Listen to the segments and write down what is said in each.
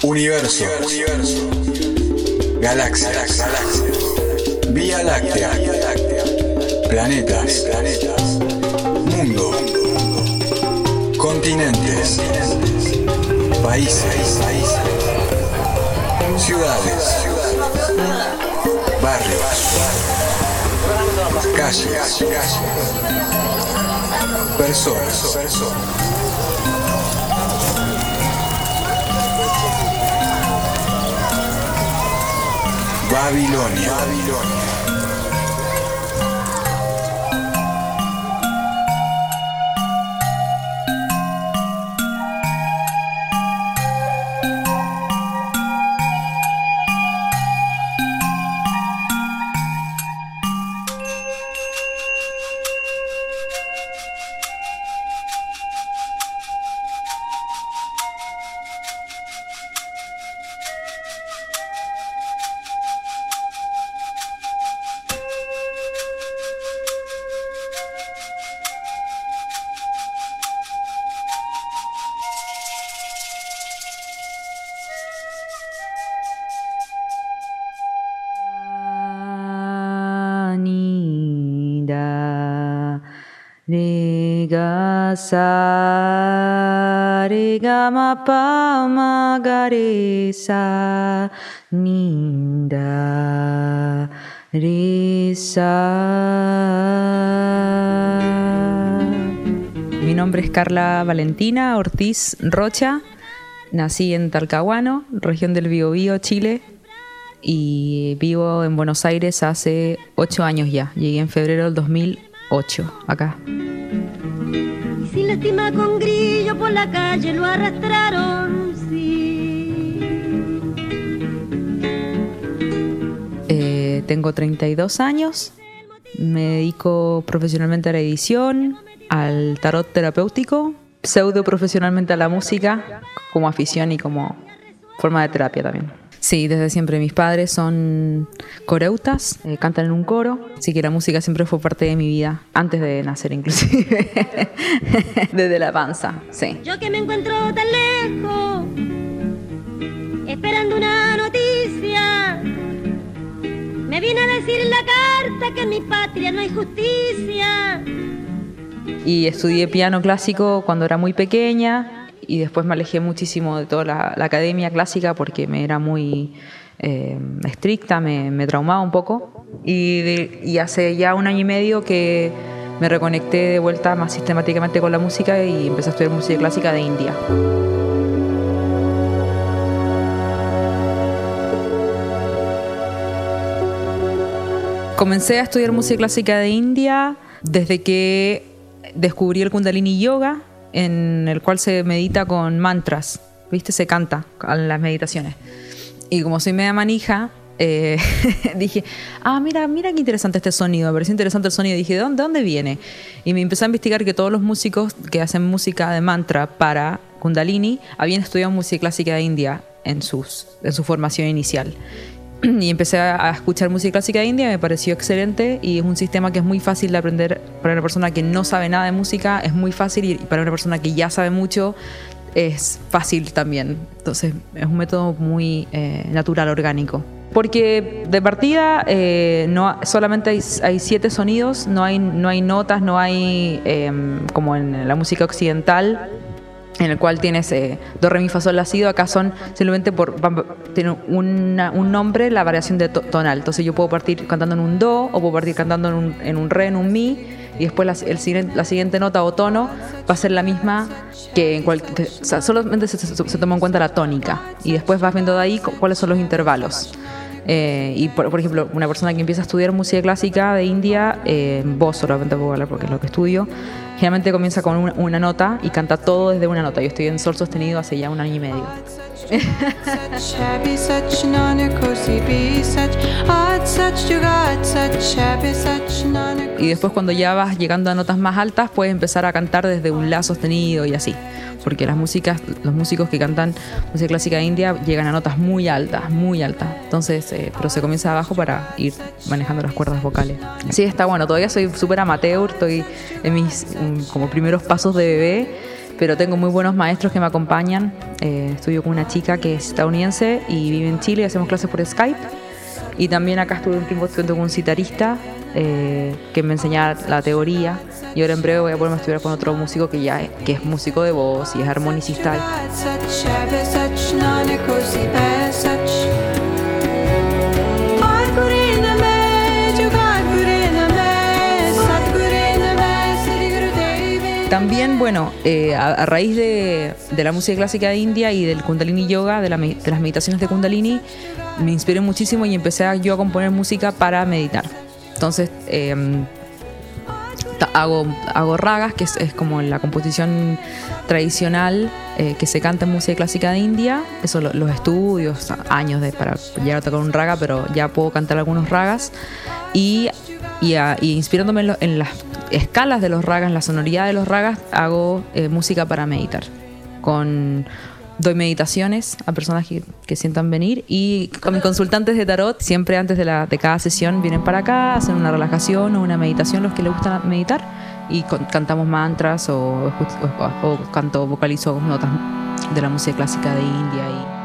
Universo. Galaxias. Vía Láctea. Planetas. Mundo. Continentes. Países. Ciudades. Barrios. Calles. Personas. Babilonia. Sa re ga ma pa ma ga re sa ni da re sa. Mi nombre es Carla Valentina Ortiz Rocha. Nací en Talcahuano, región del Biobío, Chile, y vivo en Buenos Aires hace 8 años ya. Llegué en febrero del 2008 acá. Sin lástima con grillo por la calle lo arrastraron, sí. Tengo 32 años, me dedico profesionalmente a la edición, al tarot terapéutico, pseudo profesionalmente a la música, como afición y como forma de terapia también. Sí, desde siempre. Mis padres son coreutas, cantan en un coro, así que la música siempre fue parte de mi vida, antes de nacer inclusive, desde la panza, sí. Yo que me encuentro tan lejos, esperando una noticia, me viene a decir en la carta que en mi patria no hay justicia. Y estudié piano clásico cuando era muy pequeña, y después me alejé muchísimo de toda la academia clásica porque me era muy estricta, me traumaba un poco. Y hace ya 1 año y medio que me reconecté de vuelta más sistemáticamente con la música y empecé a estudiar música clásica de India. Comencé a estudiar música clásica de India desde que descubrí el Kundalini Yoga, en el cual se medita con mantras, ¿viste? Se canta en las meditaciones. Y como soy media manija, dije, mira qué interesante este sonido, me pareció interesante el sonido. Dije, ¿de dónde viene? Y me empecé a investigar que todos los músicos que hacen música de mantra para Kundalini habían estudiado música clásica de India en su formación inicial. Y empecé a escuchar música clásica de India, me pareció excelente y es un sistema que es muy fácil de aprender para una persona que no sabe nada de música, es muy fácil, y para una persona que ya sabe mucho es fácil también. Entonces es un método muy natural, orgánico. Porque de partida solamente hay 7 sonidos, no hay notas, no hay como en la música occidental, en el cual tienes do, re, mi, fa, sol, la, si, do. Acá son simplemente tiene un nombre, la variación de tonal. Entonces yo puedo partir cantando en un do, o puedo partir cantando en un re, en un mi, y después la siguiente nota o tono va a ser la misma que o sea, solamente se toma en cuenta la tónica, y después vas viendo de ahí cuáles son los intervalos. Y por ejemplo, una persona que empieza a estudiar música clásica de India, vos solamente puedo hablar porque es lo que estudio, generalmente comienza con una nota y canta todo desde una nota. Yo estoy en sol sostenido hace ya 1 año y medio. Y después, cuando ya vas llegando a notas más altas, puedes empezar a cantar desde un la sostenido y así, porque los músicos que cantan música clásica de India llegan a notas muy altas, entonces pero se comienza abajo para ir manejando las cuerdas vocales. Sí, está bueno. Todavía soy súper amateur, estoy en mis como primeros pasos de bebé, pero tengo muy buenos maestros que me acompañan. Estudio con una chica que es estadounidense y vive en Chile y hacemos clases por Skype. Y también acá estuve un tiempo estudiando con un citarista que me enseñaba la teoría. Y ahora en breve voy a ponerme a estudiar con otro músico que es músico de voz y es armonicista. También, bueno, a raíz de la música clásica de India y del Kundalini Yoga, de las meditaciones de Kundalini, me inspiré muchísimo y empecé yo a componer música para meditar. Entonces, hago ragas, que es como la composición tradicional que se canta en música clásica de India. Eso los estudios, años para llegar a tocar un raga, pero ya puedo cantar algunos ragas. Y inspirándome en las escalas de los ragas, en la sonoridad de los ragas, hago música para meditar. Doy meditaciones a personas que sientan venir, y con mis consultantes de tarot, siempre antes de cada sesión vienen para acá, hacen una relajación o una meditación, los que les gusta meditar, y cantamos mantras o vocalizo notas de la música clásica de India.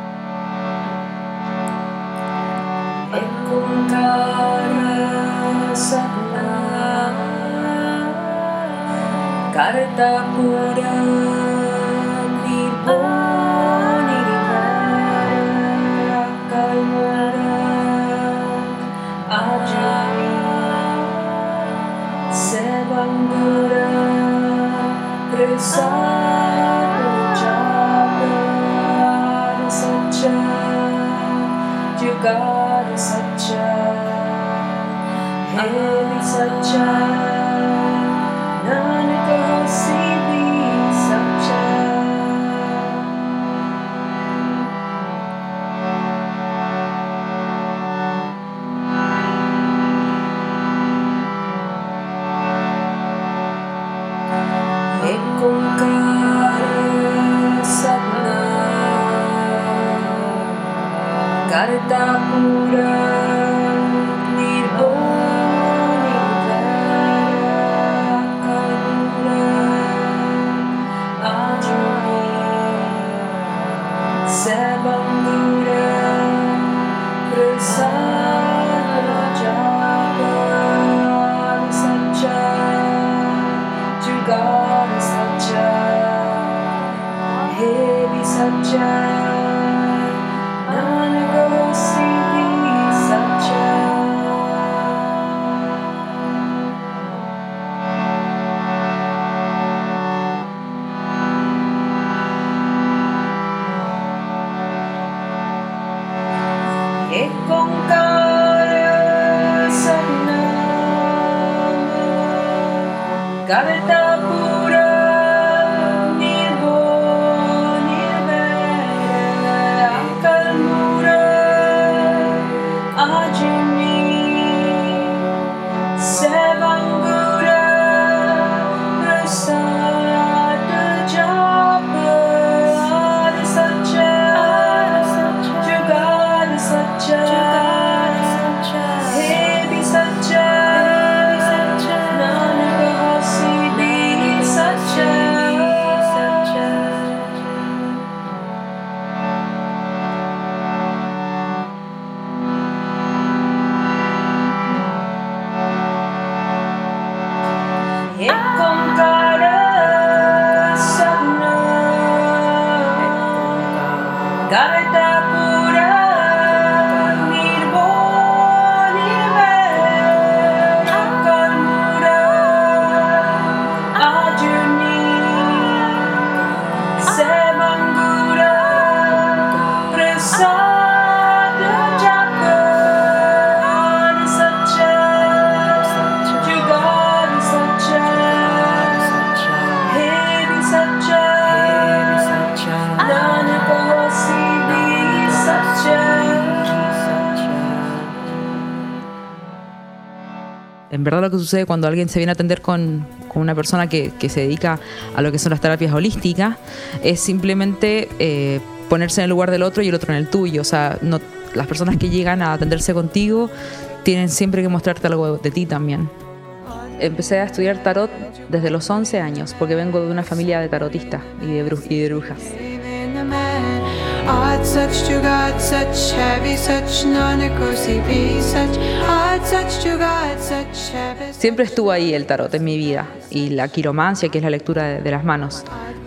En verdad, lo que sucede cuando alguien se viene a atender con una persona que se dedica a lo que son las terapias holísticas es simplemente ponerse en el lugar del otro y el otro en el tuyo. O sea, las personas que llegan a atenderse contigo tienen siempre que mostrarte algo de ti también. empecé a estudiar tarot desde los 11 años, porque vengo de una familia de tarotistas y de brujas. Siempre estuvo ahí el tarot en mi vida, y la quiromancia, que es la lectura de las manos.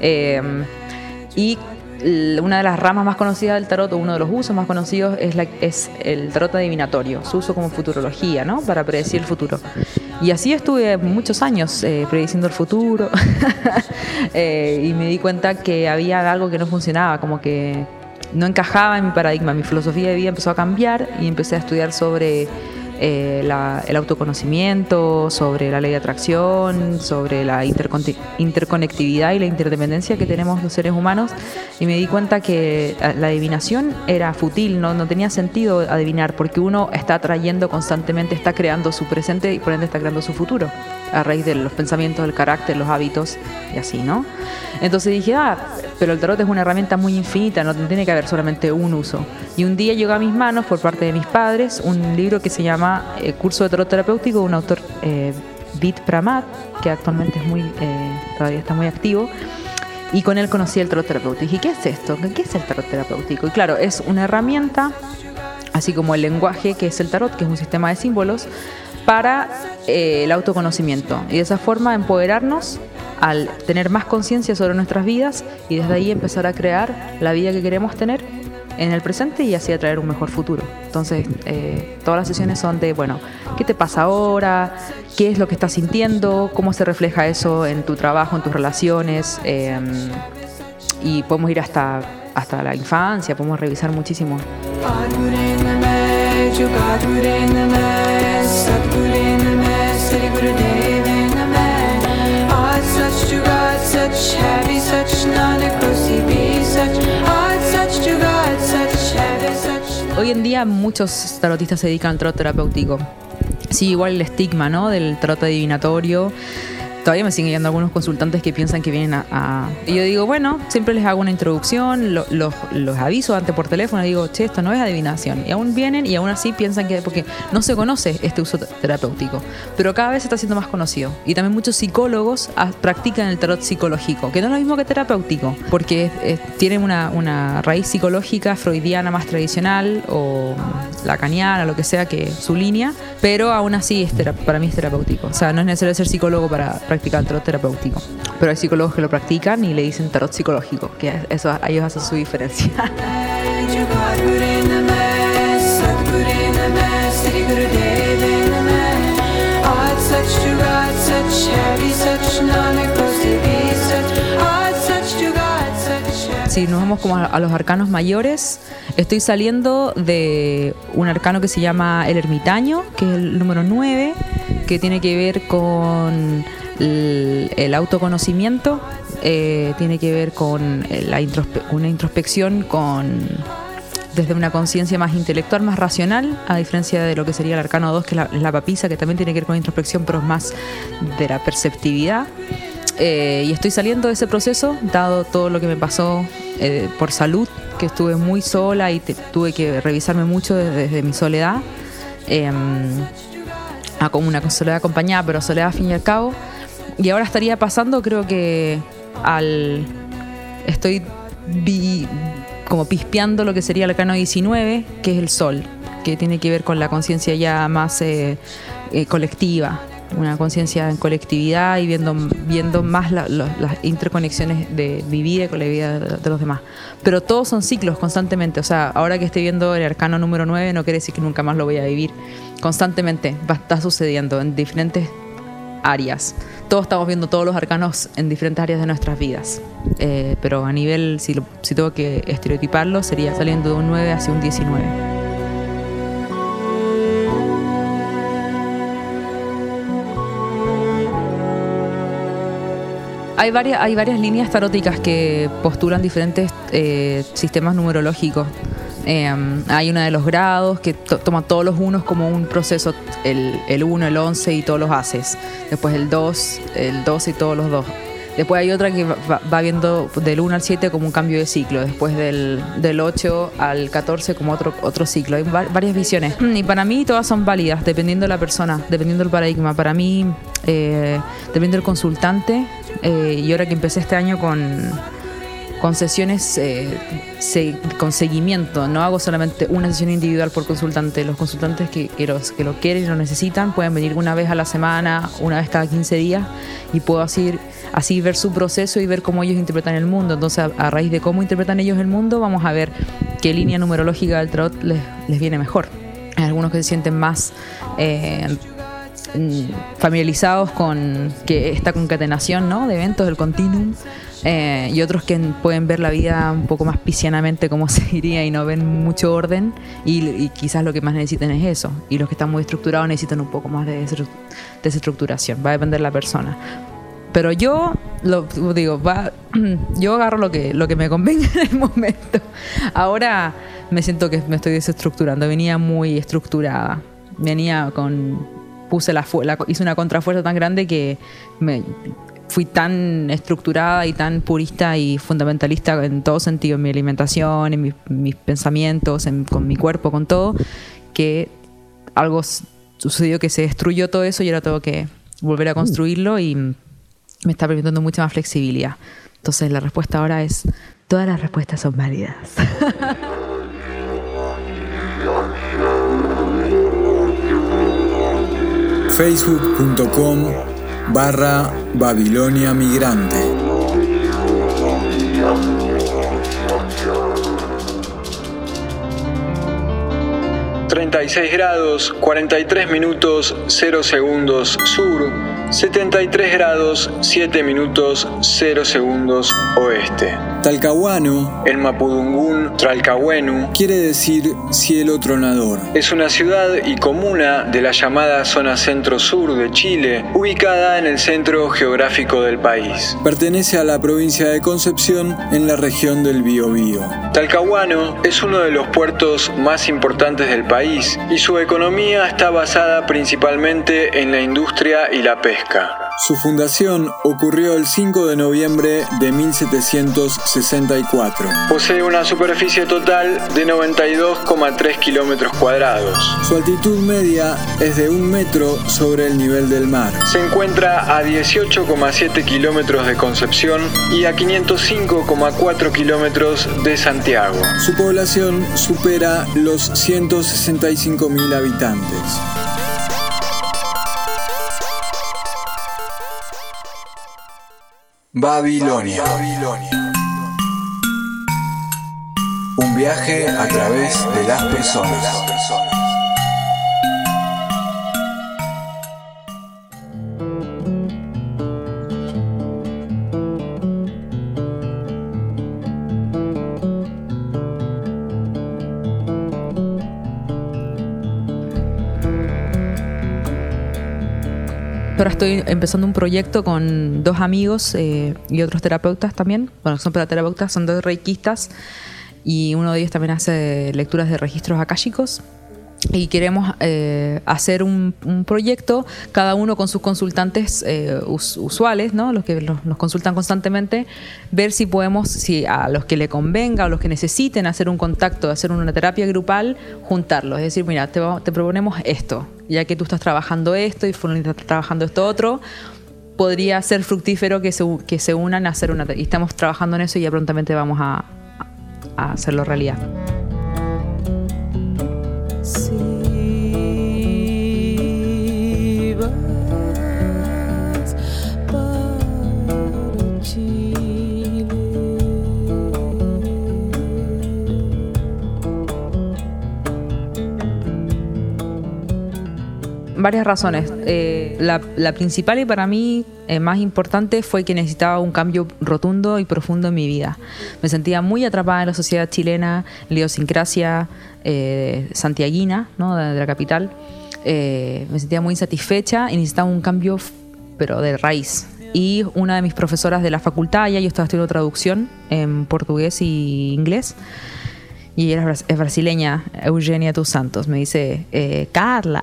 Y una de las ramas más conocidas del tarot, o uno de los usos más conocidos, es el tarot adivinatorio, su uso como futurología, ¿no? Para predecir el futuro. Y así estuve muchos años prediciendo el futuro y me di cuenta que había algo que no funcionaba, como que no encajaba en mi paradigma. Mi filosofía de vida empezó a cambiar y empecé a estudiar sobre el autoconocimiento, sobre la ley de atracción, sobre la interconectividad y la interdependencia que tenemos los seres humanos, y me di cuenta que la adivinación era fútil, no tenía sentido adivinar, porque uno está atrayendo constantemente, está creando su presente y por ende está creando su futuro a raíz de los pensamientos, del carácter, los hábitos y así, ¿no? Entonces dije, pero el tarot es una herramienta muy infinita, no tiene que haber solamente un uso. Y un día llegó a mis manos, por parte de mis padres, un libro que se llama Curso de Tarot Terapéutico, de un autor, Vid Pramat, que actualmente todavía está muy activo. Y con él conocí el tarot terapéutico. Y dije, ¿qué es esto? ¿Qué es el tarot terapéutico? Y claro, es una herramienta, así como el lenguaje, que es el tarot, que es un sistema de símbolos, para el autoconocimiento. Y de esa forma empoderarnos al tener más conciencia sobre nuestras vidas, y desde ahí empezar a crear la vida que queremos tener en el presente, y así atraer un mejor futuro. Entonces, todas las sesiones son de, bueno, ¿qué te pasa ahora? ¿Qué es lo que estás sintiendo? ¿Cómo se refleja eso en tu trabajo, en tus relaciones? Y podemos ir hasta la infancia, podemos revisar muchísimo. Hoy en día muchos tarotistas se dedican al tarot terapéutico. Sí, igual el estigma, ¿no?, del tarot adivinatorio. Todavía me siguen llegando algunos consultantes que piensan que vienen Y yo digo, bueno, siempre les hago una introducción, los aviso antes por teléfono, digo, che, esto no es adivinación. Y aún vienen y aún así piensan que, porque no se conoce este uso terapéutico, pero cada vez se está haciendo más conocido. Y también muchos psicólogos practican el tarot psicológico, que no es lo mismo que terapéutico, porque tiene una raíz psicológica freudiana más tradicional, o lacaniana, lo que sea que su línea, pero aún así para mí es terapéutico. O sea, no es necesario ser psicólogo para practicar el tarot terapéutico, pero hay psicólogos que lo practican y le dicen tarot psicológico, que eso ellos hacen su diferencia. Si nos vamos como a los arcanos mayores, estoy saliendo de un arcano que se llama el ermitaño, que es el número 9, que tiene que ver con el autoconocimiento, tiene que ver con una introspección desde una conciencia más intelectual, más racional, a diferencia de lo que sería el arcano 2, que es la papisa, que también tiene que ver con introspección, pero es más de la perceptividad. Y estoy saliendo de ese proceso, dado todo lo que me pasó por salud, que estuve muy sola y tuve que revisarme mucho desde mi soledad, como una soledad acompañada, pero soledad al fin y al cabo. Y ahora estaría pasando, creo que estoy como pispeando lo que sería el arcano 19, que es el sol, que tiene que ver con la conciencia ya más colectiva, una conciencia en colectividad, y viendo más las interconexiones de mi vida con la vida de los demás. Pero todos son ciclos constantemente. O sea, ahora que estoy viendo el arcano número 9, no quiere decir que nunca más lo voy a vivir. Constantemente va a estar sucediendo en diferentes áreas. Todos estamos viendo todos los arcanos en diferentes áreas de nuestras vidas. Pero a nivel, si tengo que estereotiparlo, sería saliendo de un 9 hacia un 19. Hay varias líneas taróticas que postulan diferentes sistemas numerológicos. Hay una de los grados que toma todos los unos como un proceso, el 1, el 11 y todos los haces. Después el 2 y todos los 2. Después hay otra que va viendo del 1 al 7 como un cambio de ciclo, después del 8 al 14 como otro ciclo. Hay varias visiones y para mí todas son válidas dependiendo de la persona, dependiendo del paradigma. Para mí, dependiendo del consultante, y ahora que empecé este año con sesiones con seguimiento, no hago solamente una sesión individual por consultante. Los consultantes que lo quieren y lo necesitan pueden venir una vez a la semana, una vez cada 15 días y puedo así ver su proceso y ver cómo ellos interpretan el mundo. Entonces a raíz de cómo interpretan ellos el mundo vamos a ver qué línea numerológica del tarot les viene mejor. Hay algunos que se sienten más familiarizados con que esta concatenación, ¿no?, de eventos del continuum, y otros que pueden ver la vida un poco más piscianamente, como se diría, y no ven mucho orden y quizás lo que más necesiten es eso, y los que están muy estructurados necesitan un poco más de desestructuración. Va a depender de la persona, pero yo yo agarro lo que me convenga en el momento. Ahora me siento que me estoy desestructurando. Venía muy estructurada, hice una contrafuerza tan grande que fui tan estructurada y tan purista y fundamentalista en todo sentido, en mi alimentación, en mis pensamientos, con mi cuerpo, con todo, que algo sucedió que se destruyó todo eso y ahora tengo que volver a construirlo y me está permitiendo mucha más flexibilidad. Entonces la respuesta ahora es: todas las respuestas son válidas. Facebook.com/Babilonia Migrante. ...36 grados, 43 minutos, 0 segundos sur... ...73 grados, 7 minutos, 0 segundos oeste. Talcahuano, en mapudungún Tralcahuenu, quiere decir cielo tronador. Es una ciudad y comuna de la llamada zona centro-sur de Chile, ubicada en el centro geográfico del país. Pertenece a la provincia de Concepción, en la región del Biobío. Talcahuano es uno de los puertos más importantes del país y su economía está basada principalmente en la industria y la pesca. Su fundación ocurrió el 5 de noviembre de 1764. Posee una superficie total de 92,3 kilómetros cuadrados. Su altitud media es de 1 metro sobre el nivel del mar. Se encuentra a 18,7 kilómetros de Concepción y a 505,4 kilómetros de Santiago. Su población supera los 165.000 habitantes. Babilonia. Un viaje a través de las personas. Ahora estoy empezando un proyecto con 2 amigos y otros terapeutas también. Bueno, son terapeutas, son 2 reikistas y uno de ellos también hace lecturas de registros akáshicos. Y queremos hacer un proyecto, cada uno con sus consultantes usuales, ¿no?, los que nos consultan constantemente, ver si podemos, si a los que le convenga o los que necesiten hacer un contacto, hacer una terapia grupal, juntarlos. Es decir, mira, te proponemos esto, ya que tú estás trabajando esto y Fulano está trabajando esto otro, podría ser fructífero que se unan a hacer una... Y estamos trabajando en eso y ya prontamente vamos a hacerlo realidad. Si vas para Chile, varias razones. La principal y para mí más importante fue que necesitaba un cambio rotundo y profundo en mi vida. Me sentía muy atrapada en la sociedad chilena, en la idiosincrasia santiaguina, ¿no?, de la capital. Me sentía muy insatisfecha y necesitaba un cambio, pero de raíz. Y una de mis profesoras de la facultad, yo estaba estudiando traducción en portugués y inglés, Y es brasileña, Eugenia dos Santos. Me dice, Carla,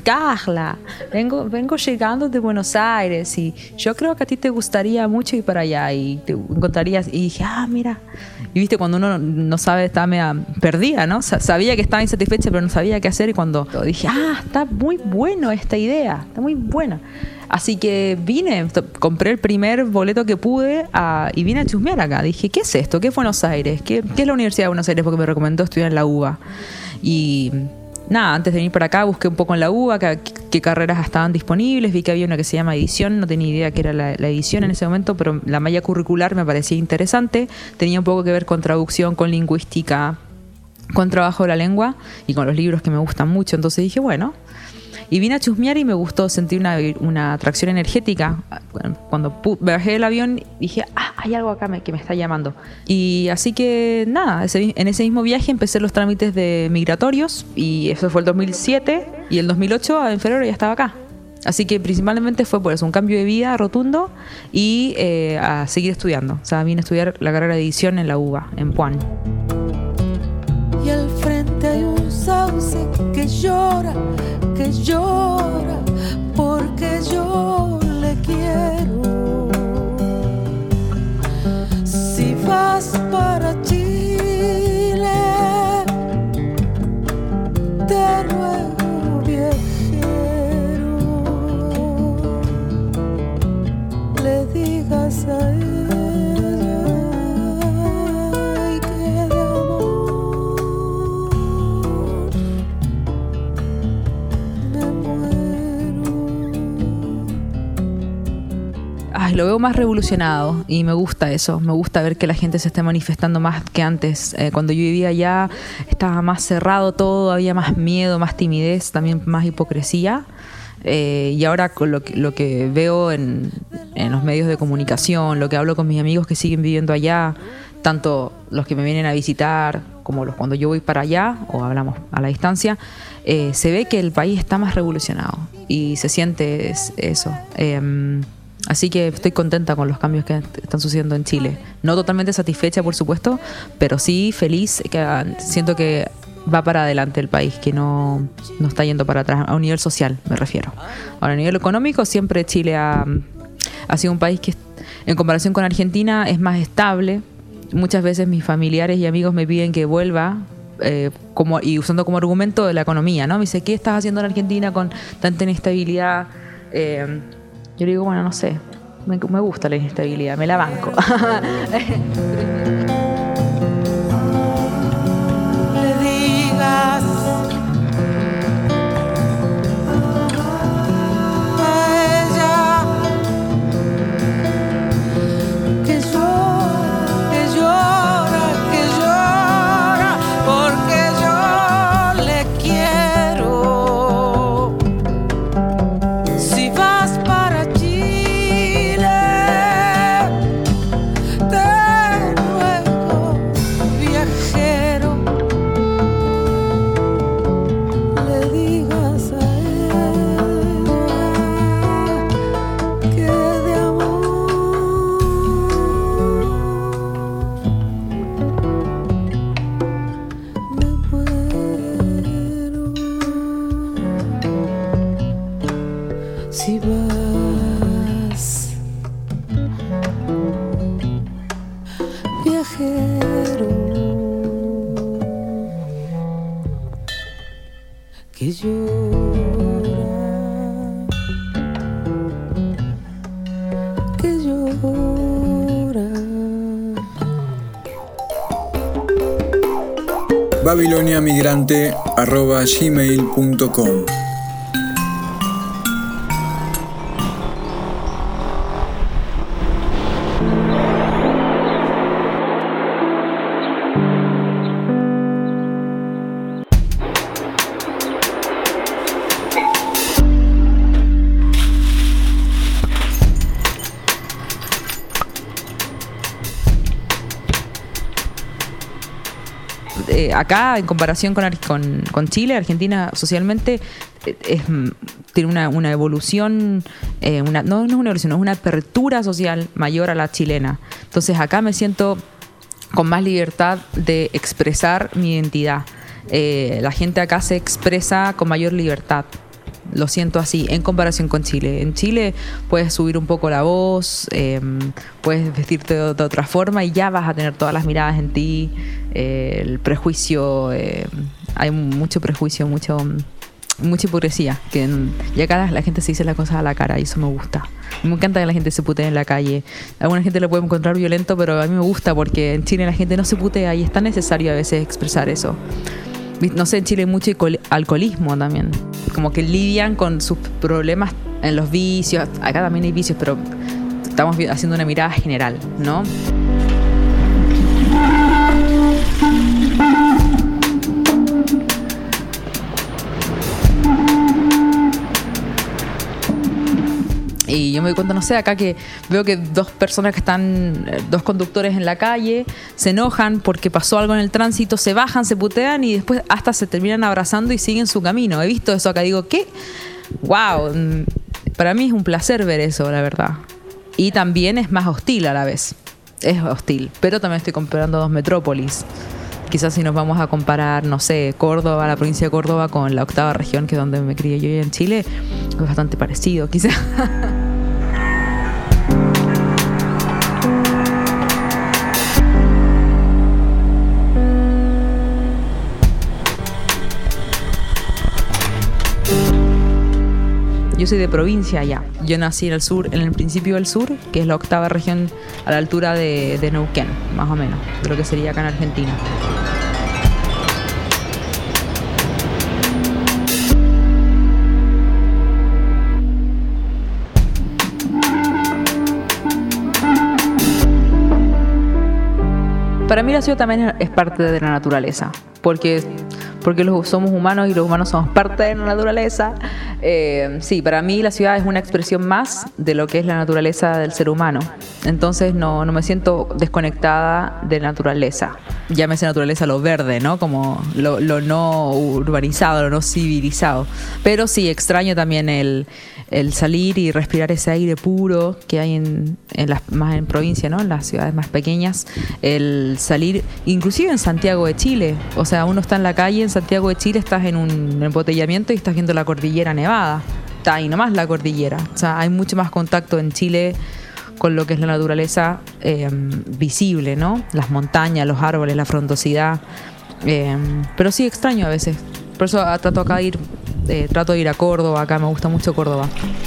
vengo llegando de Buenos Aires y yo creo que a ti te gustaría mucho ir para allá y te encontrarías. Y dije, mira. Y viste, cuando uno no sabe, estaba media perdida, ¿no? Sabía que estaba insatisfecha, pero no sabía qué hacer. Y cuando dije, está muy bueno esta idea, está muy buena. Así que vine, compré el primer boleto que pude y vine a chusmear acá. Dije, ¿qué es esto? ¿Qué es Buenos Aires? ¿Qué es la Universidad de Buenos Aires? Porque me recomendó estudiar en la UBA. Y nada, antes de venir para acá busqué un poco en la UBA qué carreras estaban disponibles. Vi que había una que se llama edición. No tenía idea qué era la edición en ese momento, pero la malla curricular me parecía interesante. Tenía un poco que ver con traducción, con lingüística, con trabajo de la lengua y con los libros que me gustan mucho. Entonces dije, bueno... Y vine a chusmear y me gustó, sentí una atracción energética. Cuando bajé del avión dije, hay algo acá que me está llamando. Y así que nada, en ese mismo viaje empecé los trámites de migratorios y eso fue el 2007 y el 2008 en febrero ya estaba acá. Así que principalmente fue por eso, un cambio de vida rotundo y a seguir estudiando. O sea, vine a estudiar la carrera de edición en la UBA, en Puan. Y al frente hay un sauce que llora porque yo le quiero. Si vas para Chile, te ruego, viajero, le digas a él. Lo veo más revolucionado y me gusta eso. Me gusta ver que la gente se esté manifestando más que antes. Cuando yo vivía allá estaba más cerrado todo, había más miedo, más timidez, también más hipocresía. Y ahora con lo que veo en los medios de comunicación, lo que hablo con mis amigos que siguen viviendo allá, tanto los que me vienen a visitar como los cuando yo voy para allá o hablamos a la distancia, se ve que el país está más revolucionado y se siente eso. Así que estoy contenta con los cambios que están sucediendo en Chile. No totalmente satisfecha, por supuesto, pero sí feliz. Siento que va para adelante el país, que no está yendo para atrás, a un nivel social me refiero. Ahora, a nivel económico, siempre Chile ha sido un país que, en comparación con Argentina, es más estable. Muchas veces mis familiares y amigos me piden que vuelva, y usando como argumento de la economía, ¿no? Me dice, ¿qué estás haciendo en Argentina con tanta inestabilidad? Yo le digo, bueno, no sé, me gusta la inestabilidad, me la banco. Le digas a ella que llora, porque yo le quiero. Si vas para Chile, te ruego, viajero, le digas a ella que de amor me muero. Si vas, viajero, que llora, que llora. babiloniamigrante@gmail.com. Acá, en comparación con Chile, Argentina socialmente tiene una evolución, no es una evolución, es una apertura social mayor a la chilena. Entonces acá me siento con más libertad de expresar mi identidad. La gente acá se expresa con mayor libertad. Lo siento así, en comparación con Chile. En Chile puedes subir un poco la voz, puedes vestirte de otra forma y ya vas a tener todas las miradas en ti. El prejuicio, hay mucho prejuicio, mucha hipocresía. Y acá la gente se dice las cosas a la cara y eso me gusta. Me encanta que la gente se putee en la calle. A alguna gente lo puede encontrar violento, pero a mí me gusta porque en Chile la gente no se putea y es tan necesario a veces expresar eso. No sé, en Chile hay mucho alcoholismo también. Como que lidian con sus problemas en los vicios. Acá también hay vicios, pero estamos haciendo una mirada general, ¿no? Y yo me doy cuenta, no sé, acá que veo que dos conductores en la calle se enojan porque pasó algo en el tránsito, se bajan, se putean y después hasta se terminan abrazando y siguen su camino. He visto eso acá, digo, ¿qué? ¡Wow! Para mí es un placer ver eso, la verdad. Y también es más hostil a la vez. Es hostil, pero también estoy comparando dos metrópolis. Quizás si nos vamos a comparar, no sé, Córdoba, la provincia de Córdoba con la 8ª región, que es donde me crié yo en Chile, es bastante parecido, quizás. Yo soy de provincia allá. Yo nací en el sur, en el principio del sur, que es la 8ª región a la altura de Neuquén, más o menos, de lo que sería acá en Argentina. Para mí la ciudad también es parte de la naturaleza, porque somos humanos y los humanos somos parte de la naturaleza. Sí, para mí la ciudad es una expresión más de lo que es la naturaleza del ser humano. Entonces no me siento desconectada de la naturaleza. Llámese naturaleza lo verde, ¿no? Como lo no urbanizado, lo no civilizado. Pero sí, extraño también el salir y respirar ese aire puro que hay más en provincia, ¿no? En las ciudades más pequeñas. El salir, inclusive en Santiago de Chile. O sea, uno está en la calle en Santiago de Chile, estás en un embotellamiento y estás viendo la cordillera nevada. Está ahí nomás la cordillera. O sea, hay mucho más contacto en Chile con lo que es la naturaleza visible, ¿no? Las montañas, los árboles, la frondosidad. Pero sí extraño a veces. Por eso trato de ir a Córdoba. Acá me gusta mucho Córdoba.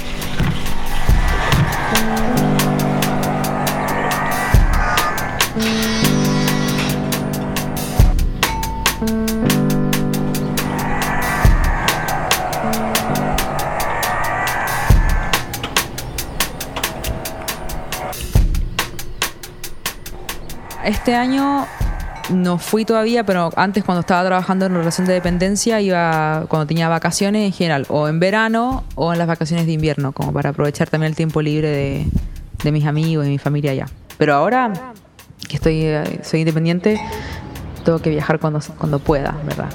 Este año no fui todavía, pero antes cuando estaba trabajando en relación de dependencia iba cuando tenía vacaciones en general, o en verano o en las vacaciones de invierno, como para aprovechar también el tiempo libre de mis amigos y mi familia allá. Pero ahora que soy independiente, tengo que viajar cuando pueda, ¿verdad?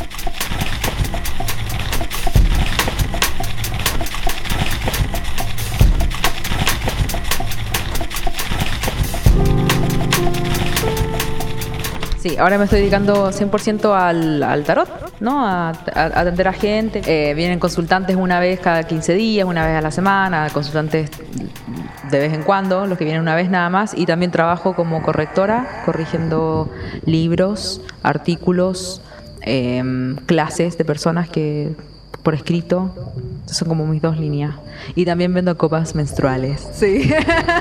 Sí, ahora me estoy dedicando 100% al tarot, ¿no? A atender a gente. Vienen consultantes una vez cada 15 días, una vez a la semana, consultantes de vez en cuando, los que vienen una vez nada más. Y también trabajo como correctora, corrigiendo libros, artículos, clases de personas que por escrito. Son como mis 2 líneas. Y también vendo copas menstruales. Sí.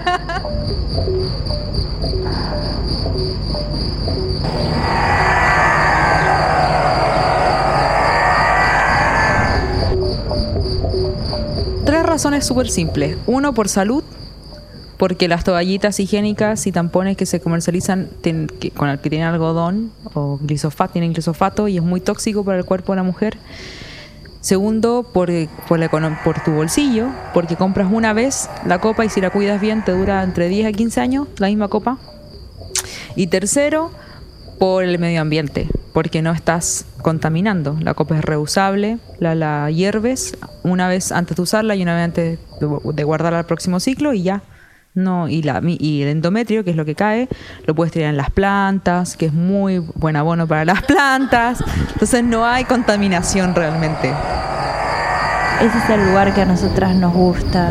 Tres razones súper simples. 1, por salud, porque las toallitas higiénicas y tampones que se comercializan con el que tienen algodón o tienen glisofato y es muy tóxico para el cuerpo de la mujer. Segundo, por tu bolsillo, porque compras una vez la copa y si la cuidas bien te dura entre 10 a 15 años la misma copa. Y tercero, por el medio ambiente, porque no estás contaminando. La copa es reusable, la hierves una vez antes de usarla y una vez antes de guardarla al próximo ciclo y ya No, y el endometrio, que es lo que cae, lo puedes tirar en las plantas, que es muy buen abono para las plantas. Entonces no hay contaminación realmente. Ese es el lugar que a nosotras nos gusta.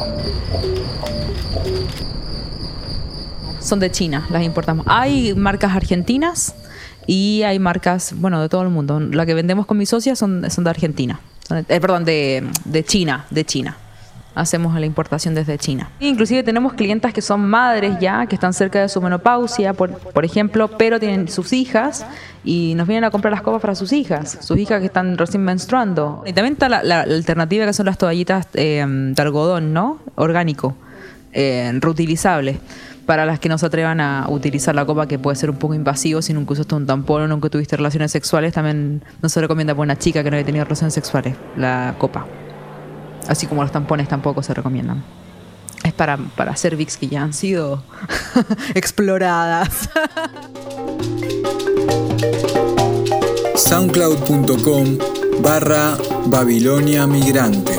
Son de China, las importamos. Hay marcas argentinas y hay marcas, de todo el mundo. La que vendemos con mis socias son de Argentina. De China. Hacemos la importación desde China. Inclusive tenemos clientas que son madres ya, que están cerca de su menopausia, por ejemplo, pero tienen sus hijas y nos vienen a comprar las copas para sus hijas que están recién menstruando. Y también está la alternativa, que son las toallitas de algodón, ¿no? Orgánico, reutilizables. Para las que no se atrevan a utilizar la copa, que puede ser un poco invasivo si nunca usaste un tampón o nunca tuviste relaciones sexuales, también no se recomienda para una chica que no haya tenido relaciones sexuales la copa. Así como los tampones tampoco se recomiendan. Es para cervix que ya han sido exploradas. SoundCloud.com/Babilonia Migrante.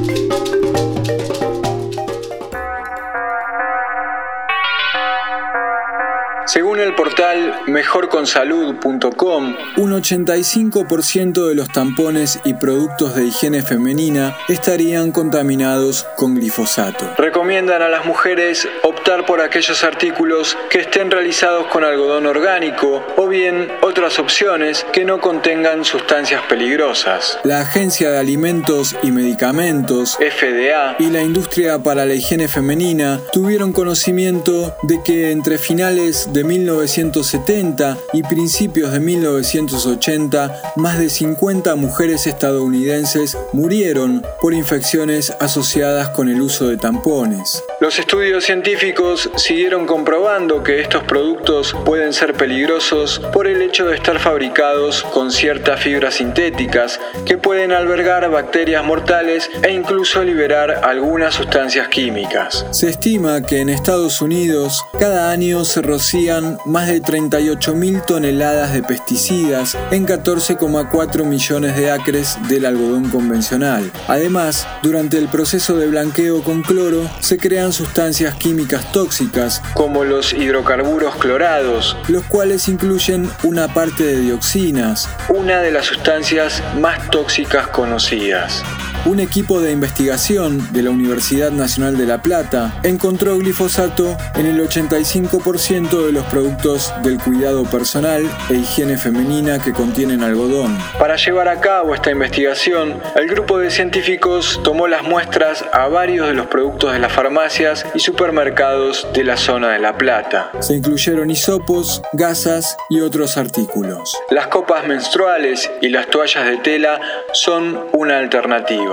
Según el portal mejorconsalud.com, un 85% de los tampones y productos de higiene femenina estarían contaminados con glifosato. Recomiendan a las mujeres optar por aquellos artículos que estén realizados con algodón orgánico o bien otras opciones que no contengan sustancias peligrosas. La Agencia de Alimentos y Medicamentos, FDA, y la industria para la higiene femenina tuvieron conocimiento de que entre finales de 1970 y principios de 1980, más de 50 mujeres estadounidenses murieron por infecciones asociadas con el uso de tampones. Los estudios científicos siguieron comprobando que estos productos pueden ser peligrosos por el hecho de estar fabricados con ciertas fibras sintéticas que pueden albergar bacterias mortales e incluso liberar algunas sustancias químicas. Se estima que en Estados Unidos cada año se rocían más de 38.000 toneladas de pesticidas en 14,4 millones de acres del algodón convencional. Además, durante el proceso de blanqueo con cloro se crean sustancias químicas tóxicas como los hidrocarburos clorados, los cuales incluyen una parte de dioxinas, una de las sustancias más tóxicas conocidas. Un equipo de investigación de la Universidad Nacional de La Plata encontró glifosato en el 85% de los productos del cuidado personal e higiene femenina que contienen algodón. Para llevar a cabo esta investigación, el grupo de científicos tomó las muestras a varios de los productos de las farmacias y supermercados de la zona de La Plata. Se incluyeron hisopos, gasas y otros artículos. Las copas menstruales y las toallas de tela son una alternativa.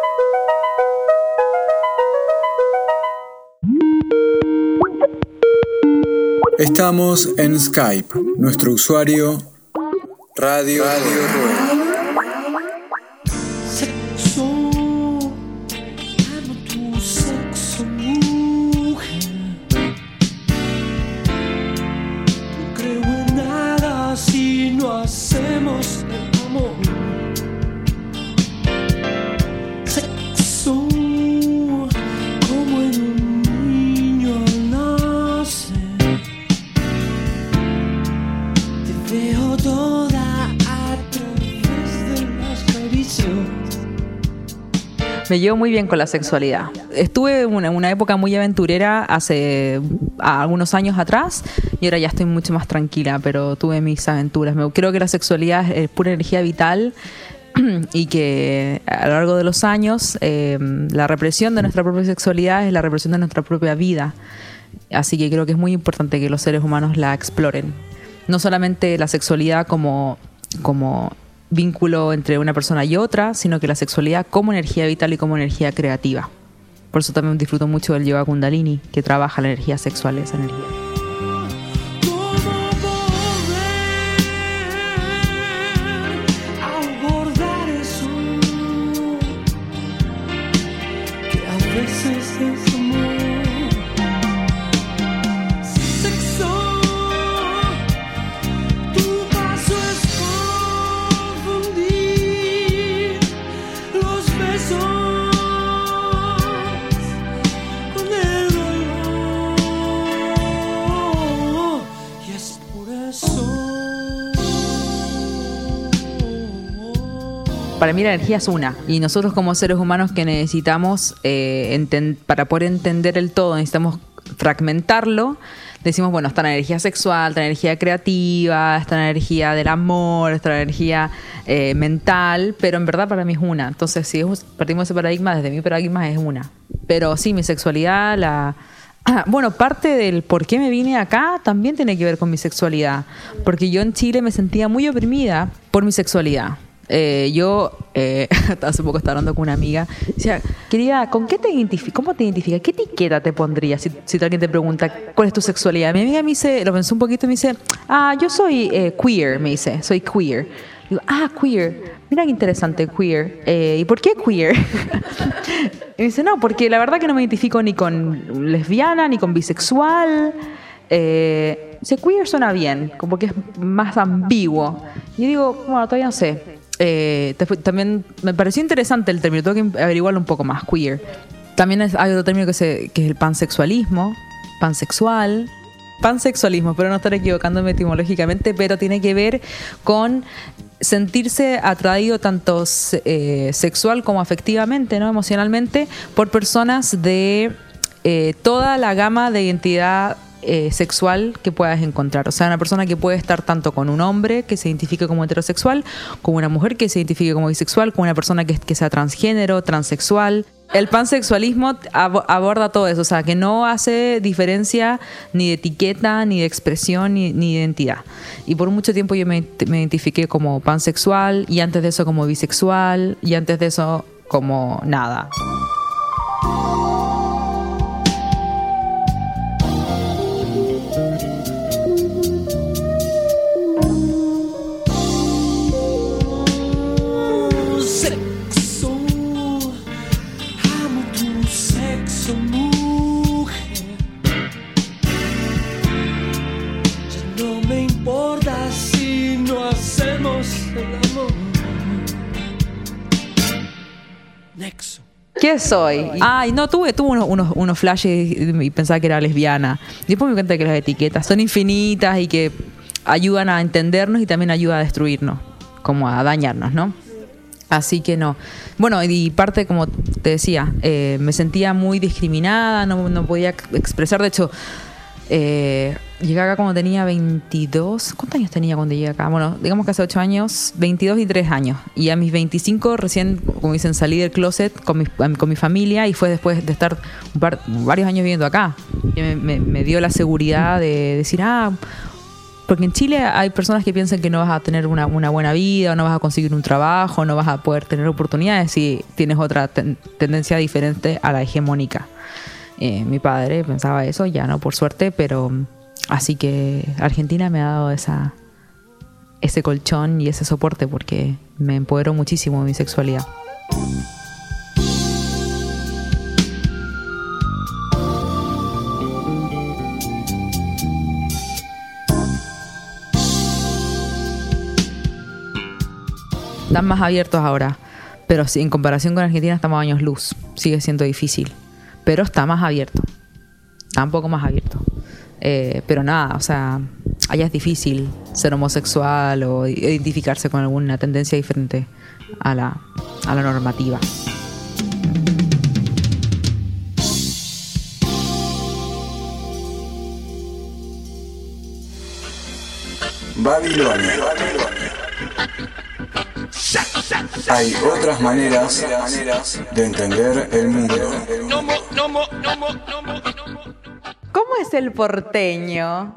Estamos en Skype. Nuestro usuario Radio Rueda. Sexo, amo tu sexo, mujer. No creo en nada si no hacemos el amor. Sexo, como en un niño nace. Te veo toda a través de las caricias. Me llevo muy bien con la sexualidad. Estuve en una época muy aventurera hace algunos años atrás y ahora ya estoy mucho más tranquila, pero tuve mis aventuras. Creo que la sexualidad es pura energía vital y que a lo largo de los años la represión de nuestra propia sexualidad es la represión de nuestra propia vida. Así que creo que es muy importante que los seres humanos la exploren. No solamente la sexualidad como vínculo entre una persona y otra, sino que la sexualidad como energía vital y como energía creativa. Por eso también disfruto mucho del yoga kundalini, que trabaja la energía sexual, esa energía. Abordar eso que a veces es amor. Sexo, tu paso es confundir los besos con el dolor. para mí la energía es una. Y nosotros como seres humanos que necesitamos, para poder entender el todo, necesitamos fragmentarlo. Decimos, bueno, está la energía sexual, está la energía creativa, está la energía del amor, está la energía mental, pero en verdad para mí es una. Entonces, si partimos de ese paradigma, desde mi paradigma es una. Pero sí, mi sexualidad, bueno, parte del por qué me vine acá también tiene que ver con mi sexualidad. Porque yo en Chile me sentía muy oprimida por mi sexualidad. Yo hace poco estaba hablando con una amiga. Decía, querida, ¿con qué te identificas? ¿Cómo te identificas? ¿Qué etiqueta te pondrías si alguien te pregunta cuál es tu sexualidad? Mi amiga me dice, lo pensó un poquito y me dice, yo soy queer, me dice, soy queer. Digo, queer. Mira qué interesante, queer. ¿Y por qué queer? Y me dice, no, porque la verdad que no me identifico ni con lesbiana, ni con bisexual. Dice, queer suena bien, como que es más ambiguo. Y yo digo, bueno, todavía no sé. También me pareció interesante el término, tengo que averiguarlo un poco más, queer. También hay otro término que es el pansexualismo, pansexualismo, pero no estaré equivocándome etimológicamente, pero tiene que ver con sentirse atraído tanto sexual como afectivamente, ¿no? Emocionalmente, por personas de toda la gama de identidad sexual que puedas encontrar. O sea, una persona que puede estar tanto con un hombre que se identifique como heterosexual, con una mujer que se identifique como bisexual, con una persona que sea transgénero, transexual. El pansexualismo aborda todo eso, o sea, que no hace diferencia ni de etiqueta, ni de expresión, ni de identidad. Y por mucho tiempo yo me identifiqué como pansexual, y antes de eso como bisexual, y antes de eso como nada. ¿Qué soy? No, tuve unos flashes y pensaba que era lesbiana. Después me di cuenta que las etiquetas son infinitas y que ayudan a entendernos y también ayudan a destruirnos, como a dañarnos, ¿no? Así que no. Bueno, y parte, como te decía, me sentía muy discriminada, no podía expresar. De hecho, llegué acá cuando tenía 22. ¿Cuántos años tenía cuando llegué acá? Bueno, digamos que hace 8 años, 22 y 3 años. Y a mis 25 recién, como dicen, salí del closet con mi familia, y fue después de estar varios años viviendo acá. Y me dio la seguridad de decir, porque en Chile hay personas que piensan que no vas a tener una buena vida, o no vas a conseguir un trabajo, no vas a poder tener oportunidades si tienes otra tendencia diferente a la hegemónica. Mi padre pensaba eso, ya no, por suerte, pero así que Argentina me ha dado ese colchón y ese soporte, porque me empoderó muchísimo mi sexualidad. Están más abiertos ahora, pero sí, en comparación con Argentina estamos a años luz. Sigue siendo difícil, pero está más abierto. Está un poco más abierto. Pero nada, o sea, allá es difícil ser homosexual o identificarse con alguna tendencia diferente a la normativa. Babilonia. Hay otras maneras de entender el mundo. ¿Cómo es el porteño?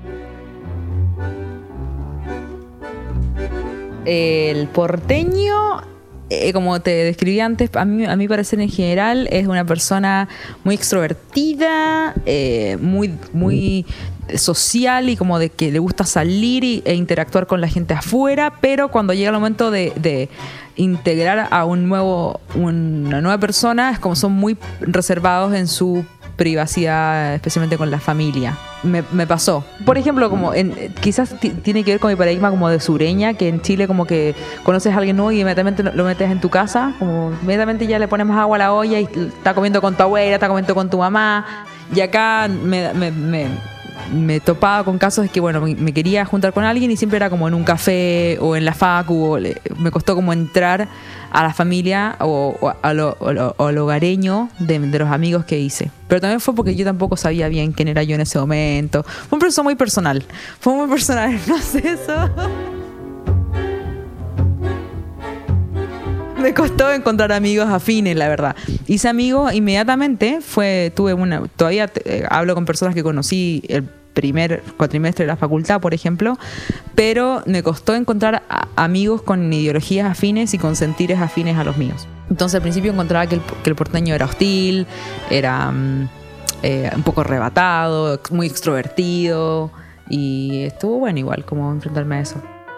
El porteño, como te describí antes, a mi parecer en general es una persona muy extrovertida, muy social, y como de que le gusta salir e interactuar con la gente afuera, pero cuando llega el momento de integrar a una nueva persona, es como son muy reservados en su privacidad, especialmente con la familia. Me pasó. Por ejemplo, como quizás tiene que ver con mi paradigma como de sureña, que en Chile como que conoces a alguien nuevo y inmediatamente lo metes en tu casa, como inmediatamente ya le pones más agua a la olla y está comiendo con tu abuela, está comiendo con tu mamá. Y acá me topaba con casos de que, bueno, me quería juntar con alguien y siempre era como en un café o en la facu. Me costó como entrar a la familia o al hogareño de los amigos que hice. Pero también fue porque yo tampoco sabía bien quién era yo en ese momento. Fue un proceso muy personal. No sé eso. Me costó encontrar amigos afines, la verdad. Hice amigos inmediatamente. Todavía hablo con personas que conocí el primer cuatrimestre de la facultad, por ejemplo, pero me costó encontrar amigos con ideologías afines y con sentires afines a los míos. Entonces al principio encontraba que el porteño era hostil, era un poco arrebatado, muy extrovertido, y estuvo bueno igual como enfrentarme a eso.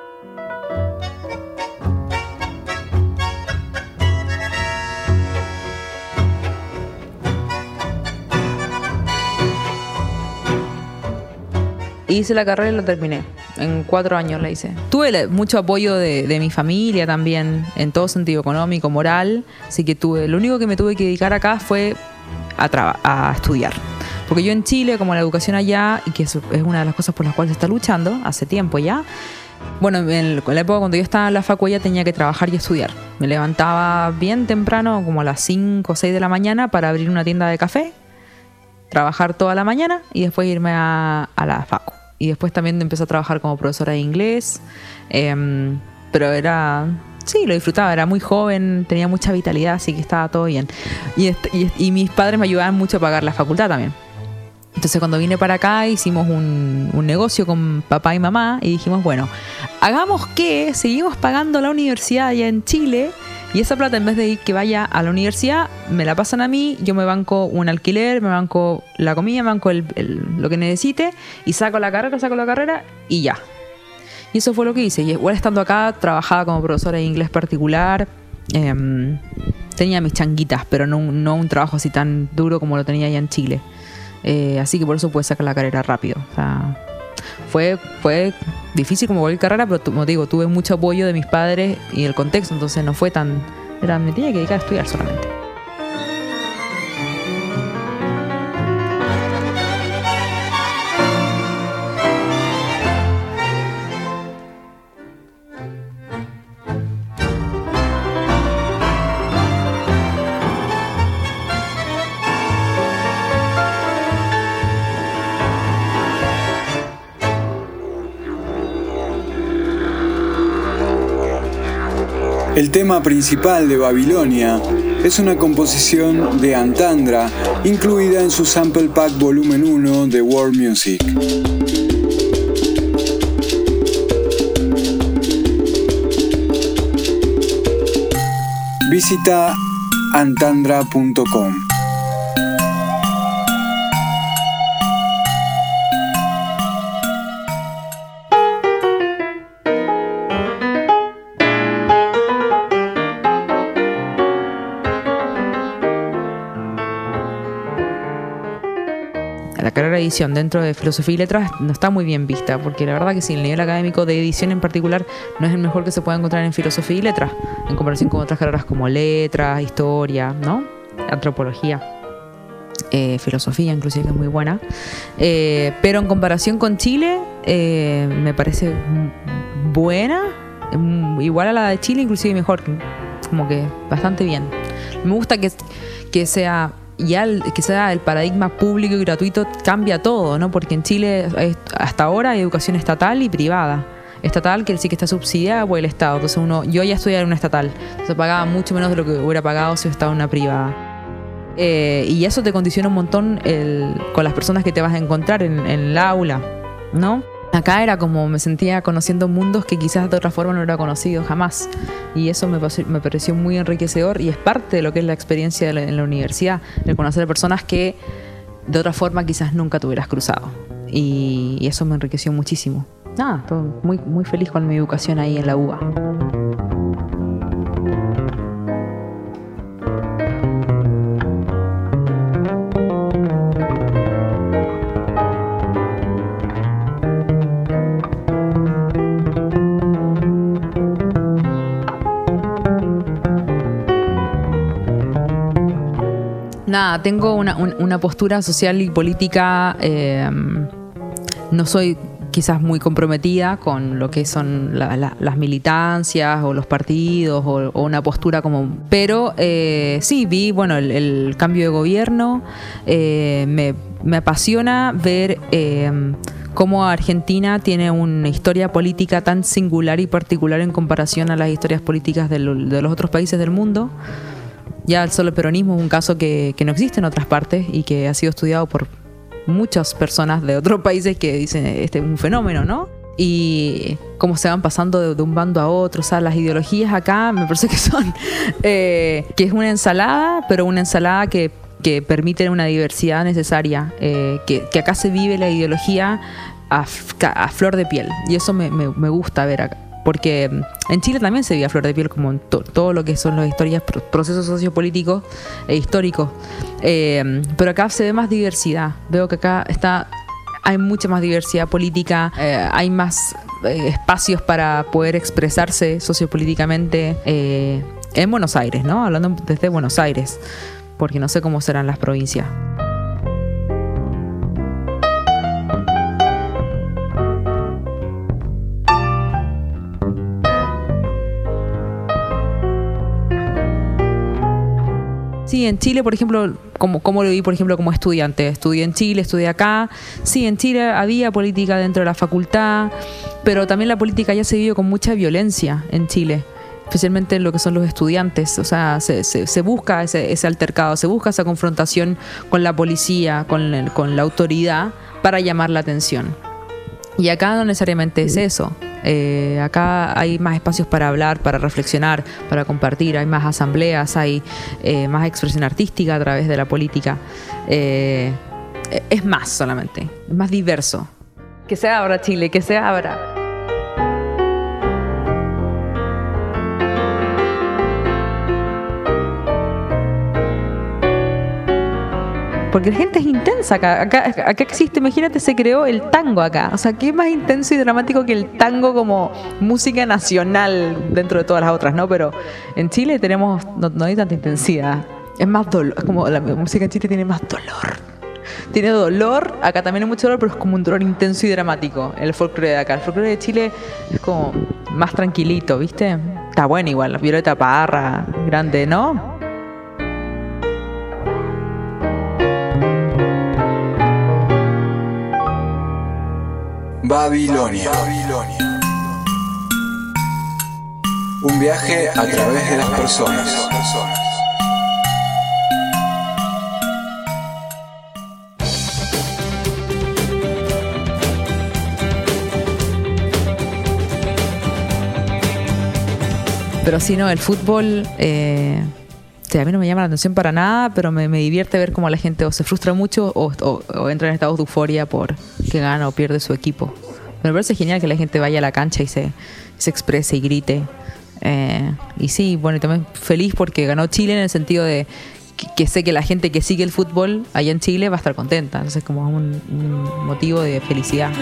Hice la carrera y la terminé. En 4 años la hice. Tuve mucho apoyo de mi familia también, en todo sentido económico, moral. Así que lo único que me tuve que dedicar acá fue a estudiar. Porque yo en Chile, como la educación allá, y que es una de las cosas por las cuales se está luchando hace tiempo ya. Bueno, en la época cuando yo estaba en la facu ya tenía que trabajar y estudiar. Me levantaba bien temprano, como a las 5 o 6 de la mañana, para abrir una tienda de café, trabajar toda la mañana y después irme a la facu. Y después también empecé a trabajar como profesora de inglés. Pero sí, lo disfrutaba. Era muy joven, tenía mucha vitalidad, así que estaba todo bien. Y mis padres me ayudaban mucho a pagar la facultad también. Entonces cuando vine para acá hicimos un negocio con papá y mamá y dijimos, bueno, hagamos que seguimos pagando la universidad allá en Chile. Y esa plata, en vez de que vaya a la universidad, me la pasan a mí, yo me banco un alquiler, me banco la comida, me banco lo que necesite y saco la carrera y ya. Y eso fue lo que hice. Y igual estando acá, trabajaba como profesora de inglés particular. Tenía mis changuitas, pero no un trabajo así tan duro como lo tenía allá en Chile. Así que por eso pude sacar la carrera rápido. O sea, fue difícil como cualquier carrera, pero como te digo, tuve mucho apoyo de mis padres y el contexto, entonces no fue tan... me tenía que dedicar a estudiar solamente. El tema principal de Babilonia es una composición de Antandra, incluida en su Sample Pack Volumen 1 de World Music. Visita antandra.com. La carrera de edición dentro de filosofía y letras no está muy bien vista, porque la verdad que sí, el nivel académico de edición en particular no es el mejor que se puede encontrar en filosofía y letras, en comparación con otras carreras como letras, historia, ¿no? Antropología, filosofía inclusive, que es muy buena. Pero en comparación con Chile, me parece buena, igual a la de Chile, inclusive mejor, como que bastante bien. Me gusta que sea... Ya que sea el paradigma público y gratuito cambia todo, ¿no? Porque en Chile hasta ahora hay educación estatal y privada. Estatal que sí que está subsidiada por el Estado. Entonces yo ya estudiaba en una estatal, entonces pagaba mucho menos de lo que hubiera pagado si estaba en una privada. Y eso te condiciona un montón con las personas que te vas a encontrar en el aula, ¿no? Acá era como me sentía conociendo mundos que quizás de otra forma no hubiera conocido jamás. Y eso me pareció muy enriquecedor y es parte de lo que es la experiencia en la universidad, de conocer a personas que de otra forma quizás nunca te hubieras cruzado. Y eso me enriqueció muchísimo. Estoy muy, muy feliz con mi educación ahí en la UBA. Tengo una postura social y política no soy quizás muy comprometida con lo que son las militancias o los partidos o una postura como... Pero sí, vi el cambio de gobierno. Me apasiona ver cómo Argentina tiene una historia política tan singular y particular en comparación a las historias políticas de los otros países del mundo. Ya solo el peronismo es un caso que no existe en otras partes y que ha sido estudiado por muchas personas de otros países que dicen este es un fenómeno, ¿no? Y cómo se van pasando de un bando a otro. O sea, las ideologías acá me parece que son que es una ensalada, pero una ensalada que permite una diversidad necesaria, que acá se vive la ideología a flor de piel, y eso me gusta ver acá. Porque en Chile también se vive a flor de piel, como en todo lo que son las historias, procesos sociopolíticos e históricos. Pero acá se ve más diversidad. Veo que acá hay mucha más diversidad política, hay más espacios para poder expresarse sociopolíticamente en Buenos Aires, ¿no? Hablando desde Buenos Aires, porque no sé cómo serán las provincias. Sí, en Chile, por ejemplo, como lo vi, por ejemplo, como estudiante. Estudié en Chile, estudié acá. Sí, en Chile había política dentro de la facultad, pero también la política ya se vive con mucha violencia en Chile, especialmente en lo que son los estudiantes. O sea, se busca ese altercado, se busca esa confrontación con la policía, con la autoridad, para llamar la atención. Y acá no necesariamente es eso. Acá hay más espacios para hablar, para reflexionar, para compartir, hay más asambleas, hay más expresión artística a través de la política. Es más solamente, es más diverso. Que se abra Chile, que se abra. Porque la gente es intensa acá. Acá existe, imagínate, se creó el tango acá. O sea, ¿qué es más intenso y dramático que el tango como música nacional dentro de todas las otras, ¿no? Pero en Chile no hay tanta intensidad. Es más dolor. Es como la música en Chile tiene más dolor. Tiene dolor, acá también hay mucho dolor, pero es como un dolor intenso y dramático. El folclore de acá. El folclore de Chile es como más tranquilito, ¿viste? Está bueno igual, la Violeta Parra, grande, ¿no? Babilonia. Un viaje a través de las personas. Pero sí, no, el fútbol a mí no me llama la atención para nada, pero me divierte ver cómo la gente o se frustra mucho o entra en estados de euforia por que gana o pierde su equipo. Me parece genial que la gente vaya a la cancha y se exprese y grite. Y sí, bueno, y también feliz porque ganó Chile, en el sentido de que sé que la gente que sigue el fútbol allá en Chile va a estar contenta. Entonces, como un motivo de felicidad.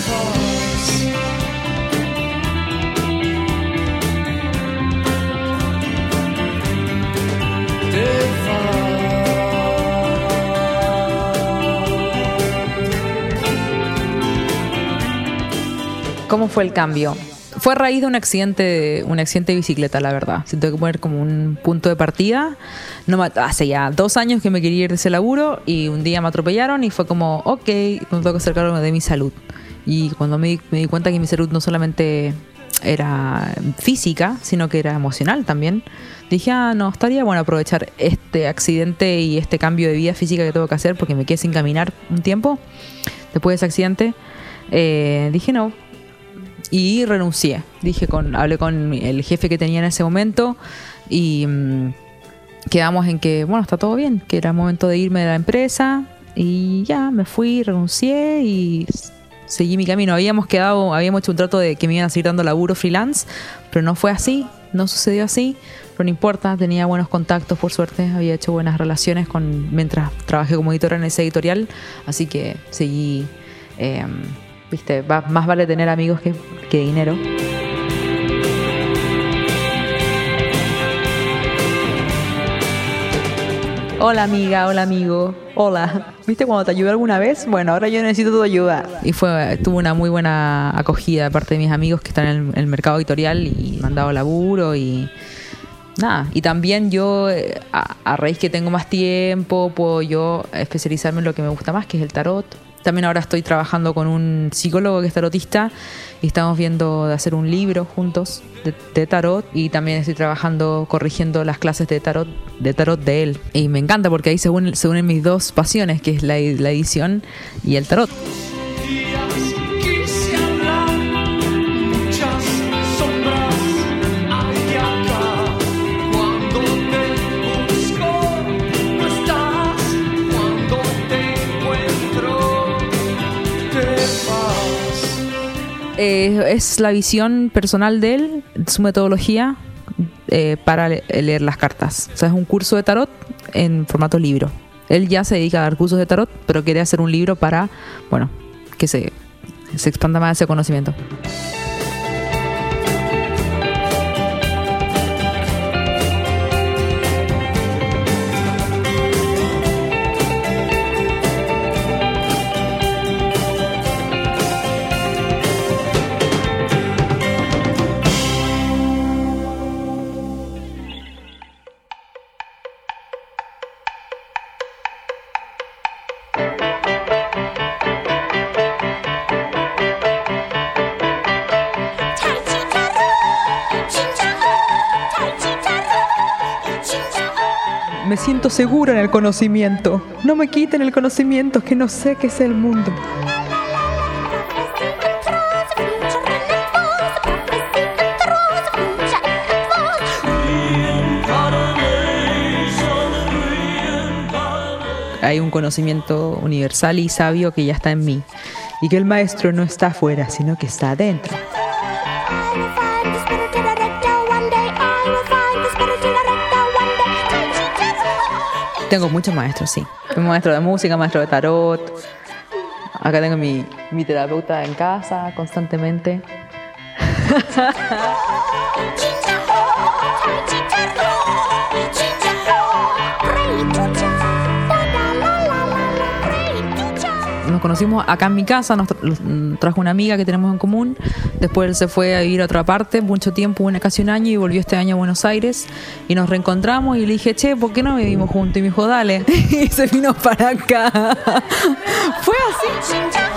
¿Cómo fue el cambio? Fue a raíz de un accidente de bicicleta, la verdad. Si tengo que poner como un punto de partida. Hace ya 2 años que me quería ir de ese laburo y un día me atropellaron y fue como, ok, me tengo que hacer cargo de mi salud. Y cuando me di cuenta que mi salud no solamente era física, sino que era emocional también, dije, no, estaría bueno aprovechar este accidente y este cambio de vida física que tengo que hacer, porque me quedé sin caminar un tiempo después de ese accidente. Dije no. Y renuncié. Hablé con el jefe que tenía en ese momento y quedamos en que, bueno, está todo bien, que era momento de irme de la empresa, y ya me fui, renuncié y seguí mi camino. Habíamos hecho un trato de que me iban a seguir dando laburo freelance, pero no fue así, no sucedió así, pero no importa, tenía buenos contactos, por suerte, había hecho buenas relaciones mientras trabajé como editora en ese editorial, así que seguí. ¿Viste? Más vale tener amigos que dinero. Hola amiga, hola amigo, hola. ¿Viste cuando te ayudé alguna vez? Bueno, ahora yo necesito tu ayuda. Y tuvo una muy buena acogida de parte de mis amigos que están en el mercado editorial y me han dado laburo y nada. Y también yo, a raíz que tengo más tiempo, puedo yo especializarme en lo que me gusta más, que es el tarot. También ahora estoy trabajando con un psicólogo que es tarotista y estamos viendo de hacer un libro juntos de tarot, y también estoy trabajando, corrigiendo las clases de tarot de él. Y me encanta porque ahí se unen mis dos pasiones, que es la edición y el tarot. Es la visión personal de él, su metodología para leer las cartas. O sea, es un curso de tarot en formato libro. Él ya se dedica a dar cursos de tarot, pero quiere hacer un libro para, bueno, que se expanda más ese conocimiento. Me siento segura en el conocimiento. No me quiten el conocimiento, que no sé qué es el mundo. Hay un conocimiento universal y sabio que ya está en mí, y que el maestro no está afuera, sino que está adentro. Tengo muchos maestros, sí. Soy maestro de música, maestro de tarot. Acá tengo mi terapeuta en casa constantemente. Nos conocimos acá en mi casa, nos trajo una amiga que tenemos en común. Después él se fue a vivir a otra parte mucho tiempo, casi un año, y volvió este año a Buenos Aires. Y nos reencontramos y le dije, che, ¿por qué no vivimos juntos? Y me dijo, dale. Y se vino para acá. Fue así.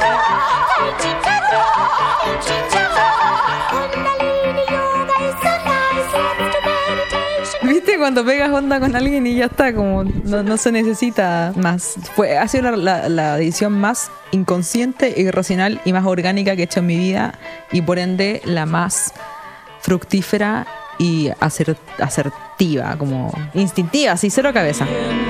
¿Viste cuando pegas onda con alguien y ya está? Como no se necesita más. Ha sido la decisión más inconsciente, irracional y más orgánica que he hecho en mi vida, y por ende la más fructífera y asertiva, como instintiva, así, cero cabeza.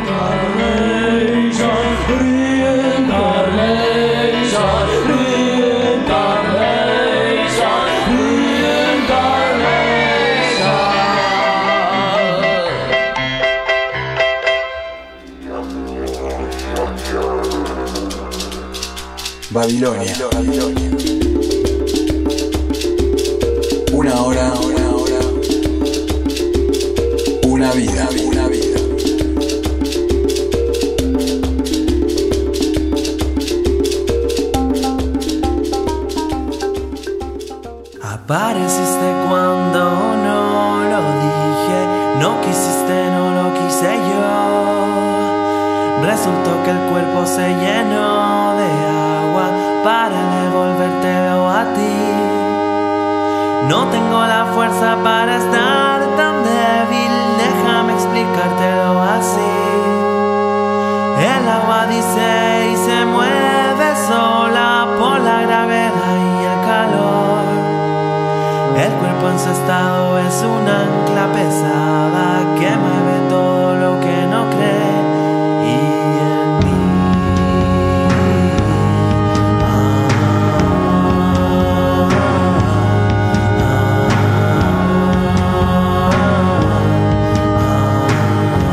Babilonia. Una hora, una vida. Apareciste cuando no lo dije, no quisiste, no lo quise yo. Resultó que el cuerpo se llenó de agua para devolvértelo a ti. No tengo la fuerza para estar tan débil, déjame explicártelo así. El agua dice y se mueve sola por la gravedad y el calor. El cuerpo en su estado es un ancla pesada que mueve todo lo que no cree. Y en mí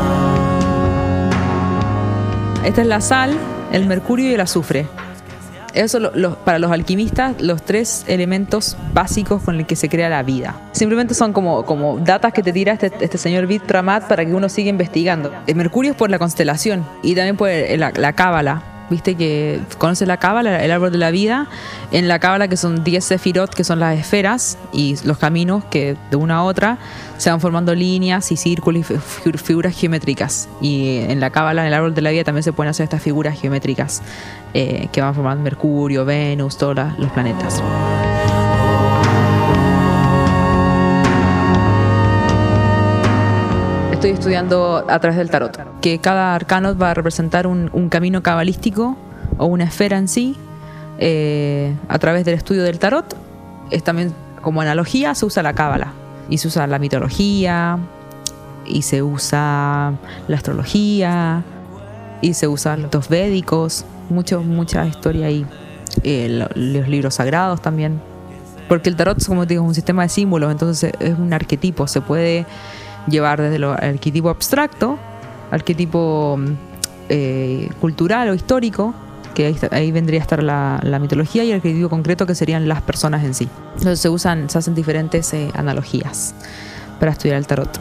Esta es la sal, el mercurio y el azufre. Eso para los alquimistas, los 3 elementos básicos con los que se crea la vida. Simplemente son como datas que te tira este señor Vit Ramat para que uno siga investigando. El Mercurio es por la constelación y también por la cábala. Viste que conoces la cábala, el árbol de la vida. En la cábala, que son 10 sefirot, que son las esferas, y los caminos que de una a otra se van formando líneas y círculos y figuras geométricas. Y en la cábala, en el árbol de la vida, también se pueden hacer estas figuras geométricas que van formando Mercurio, Venus, todos los planetas. Estoy estudiando a través del tarot, que cada arcano va a representar un camino cabalístico o una esfera en sí. A través del estudio del tarot, es también como analogía, se usa la cábala y se usa la mitología y se usa la astrología y se usan los védicos, mucha historia ahí, los libros sagrados también, porque el tarot, como te digo, es un sistema de símbolos, entonces es un arquetipo, se puede llevar desde el arquetipo abstracto, arquetipo cultural o histórico, que ahí vendría a estar la mitología, y el arquetipo concreto, que serían las personas en sí. Entonces se hacen diferentes analogías para estudiar el tarot.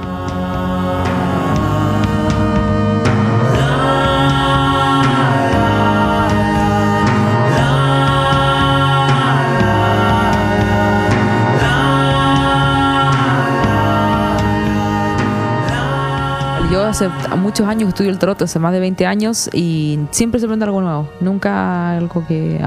Yo hace muchos años que estudio el tarot, hace más de 20 años, y siempre se aprende algo nuevo. Nunca algo que...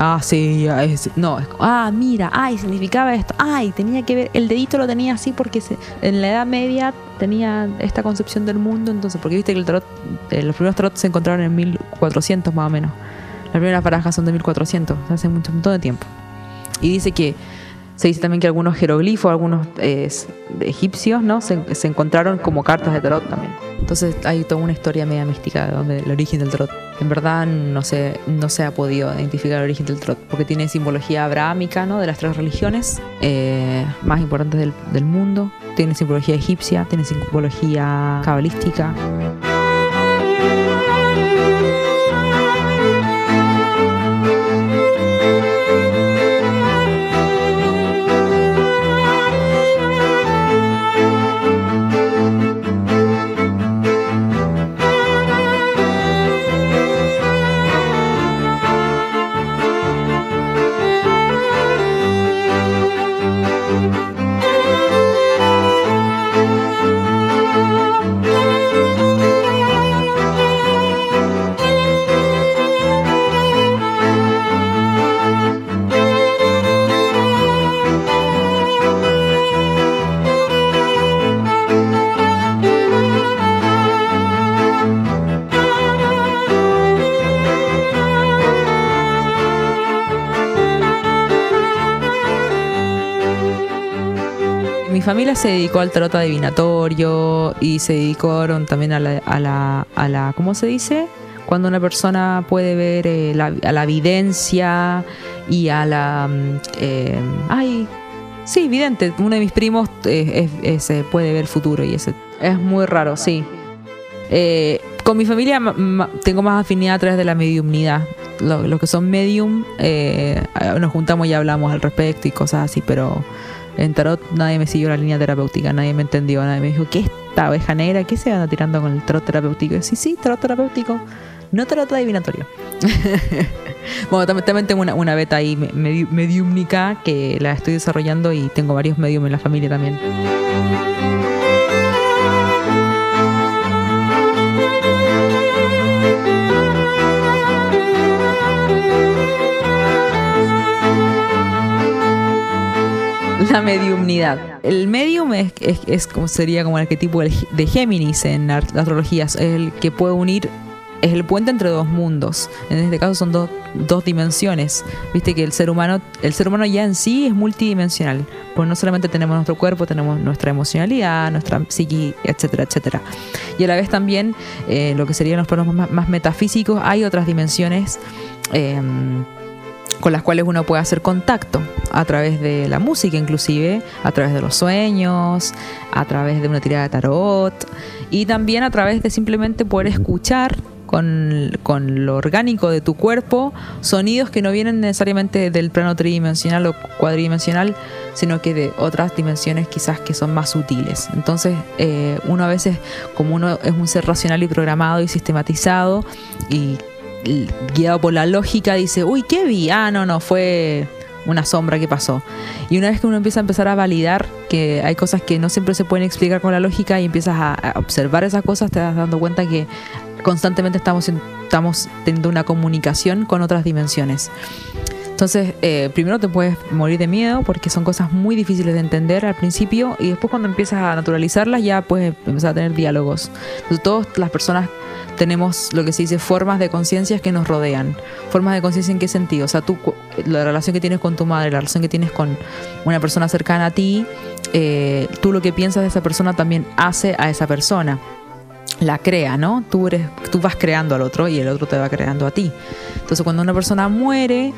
significaba esto. Tenía que ver... El dedito lo tenía así porque en la Edad Media tenía esta concepción del mundo. Entonces, porque viste que el tarot... los primeros tarot se encontraron en 1400 más o menos. Las primeras barajas son de 1400, hace un montón de tiempo. Y dice que... Se dice también que algunos jeroglifos, algunos egipcios, ¿no? se encontraron como cartas de tarot también. Entonces hay toda una historia media mística del origen del tarot. En verdad no se ha podido identificar el origen del tarot, porque tiene simbología abrahámica, ¿no? De las 3 religiones más importantes del mundo. Tiene simbología egipcia, tiene simbología cabalística. Mi familia se dedicó al tarot adivinatorio y se dedicaron también a la ¿cómo se dice? Cuando una persona puede ver a la evidencia y a la... vidente. Uno de mis primos puede ver futuro y ese es muy raro, sí. Con mi familia tengo más afinidad a través de la mediumnidad. Los que son medium, nos juntamos y hablamos al respecto y cosas así, pero... En tarot nadie me siguió la línea terapéutica, nadie me entendió, nadie me dijo, ¿qué es esta oveja negra? ¿Qué se anda tirando con el tarot terapéutico? Y sí, tarot terapéutico, no tarot adivinatorio. Bueno, también tengo una beta ahí mediúmnica que la estoy desarrollando y tengo varios medium en la familia también. La mediumnidad. El medium es como sería como el arquetipo de Géminis en la astrología. Es el que puede unir, es el puente entre 2 mundos. En este caso son dos dimensiones. Viste que el ser humano ya en sí es multidimensional. Pues no solamente tenemos nuestro cuerpo, tenemos nuestra emocionalidad, nuestra psique, etcétera, etcétera. Y a la vez también lo que serían los planos más metafísicos, hay otras dimensiones con las cuales uno puede hacer contacto a través de la música, inclusive a través de los sueños, a través de una tirada de tarot y también a través de simplemente poder escuchar con lo orgánico de tu cuerpo, sonidos que no vienen necesariamente del plano tridimensional o cuadridimensional, sino que de otras dimensiones quizás que son más sutiles. Entonces uno a veces, como uno es un ser racional y programado y sistematizado y guiado por la lógica, dice, uy, ¿qué vi? Ah, no, fue una sombra que pasó. Y una vez que uno empieza a empezar a validar que hay cosas que no siempre se pueden explicar con la lógica y empiezas a observar esas cosas, te das dando cuenta que constantemente estamos teniendo una comunicación con otras dimensiones. Entonces, primero te puedes morir de miedo porque son cosas muy difíciles de entender al principio, y después cuando empiezas a naturalizarlas ya puedes empezar a tener diálogos. Entonces, todas las personas tenemos lo que se dice formas de conciencias que nos rodean. ¿Formas de conciencia en qué sentido? O sea, tú, la relación que tienes con tu madre, la relación que tienes con una persona cercana a ti, tú lo que piensas de esa persona también hace a esa persona. La crea, ¿no? Tú vas creando al otro y el otro te va creando a ti. Entonces, cuando una persona muere,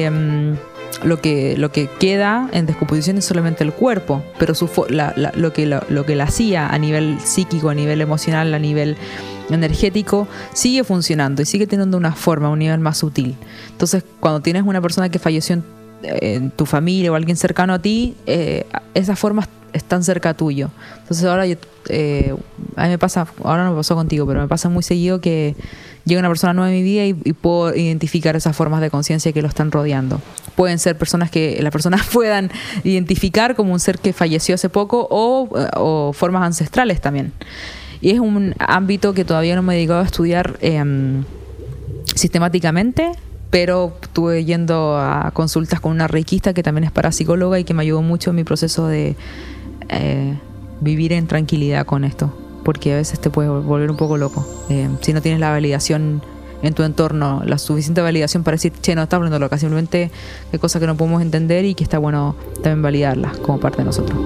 lo que queda en descomposición es solamente el cuerpo, pero lo que la hacía a nivel psíquico, a nivel emocional, a nivel energético, sigue funcionando y sigue teniendo una forma, un nivel más sutil. Entonces, cuando tienes una persona que falleció en tu familia o alguien cercano a ti, esas formas están cerca tuyo. Entonces ahora a mí me pasa, ahora no me pasó contigo, pero me pasa muy seguido que llega una persona nueva en mi vida y puedo identificar esas formas de conciencia que lo están rodeando. Pueden ser personas que las personas puedan identificar como un ser que falleció hace poco o formas ancestrales también. Y es un ámbito que todavía no me he dedicado a estudiar sistemáticamente, pero estuve yendo a consultas con una reikista que también es parapsicóloga y que me ayudó mucho en mi proceso de vivir en tranquilidad con esto, porque a veces te puede volver un poco loco si no tienes la validación en tu entorno, la suficiente validación para decir, che, no estás volviendo loca, simplemente hay cosas que no podemos entender y que está bueno también validarlas como parte de nosotros.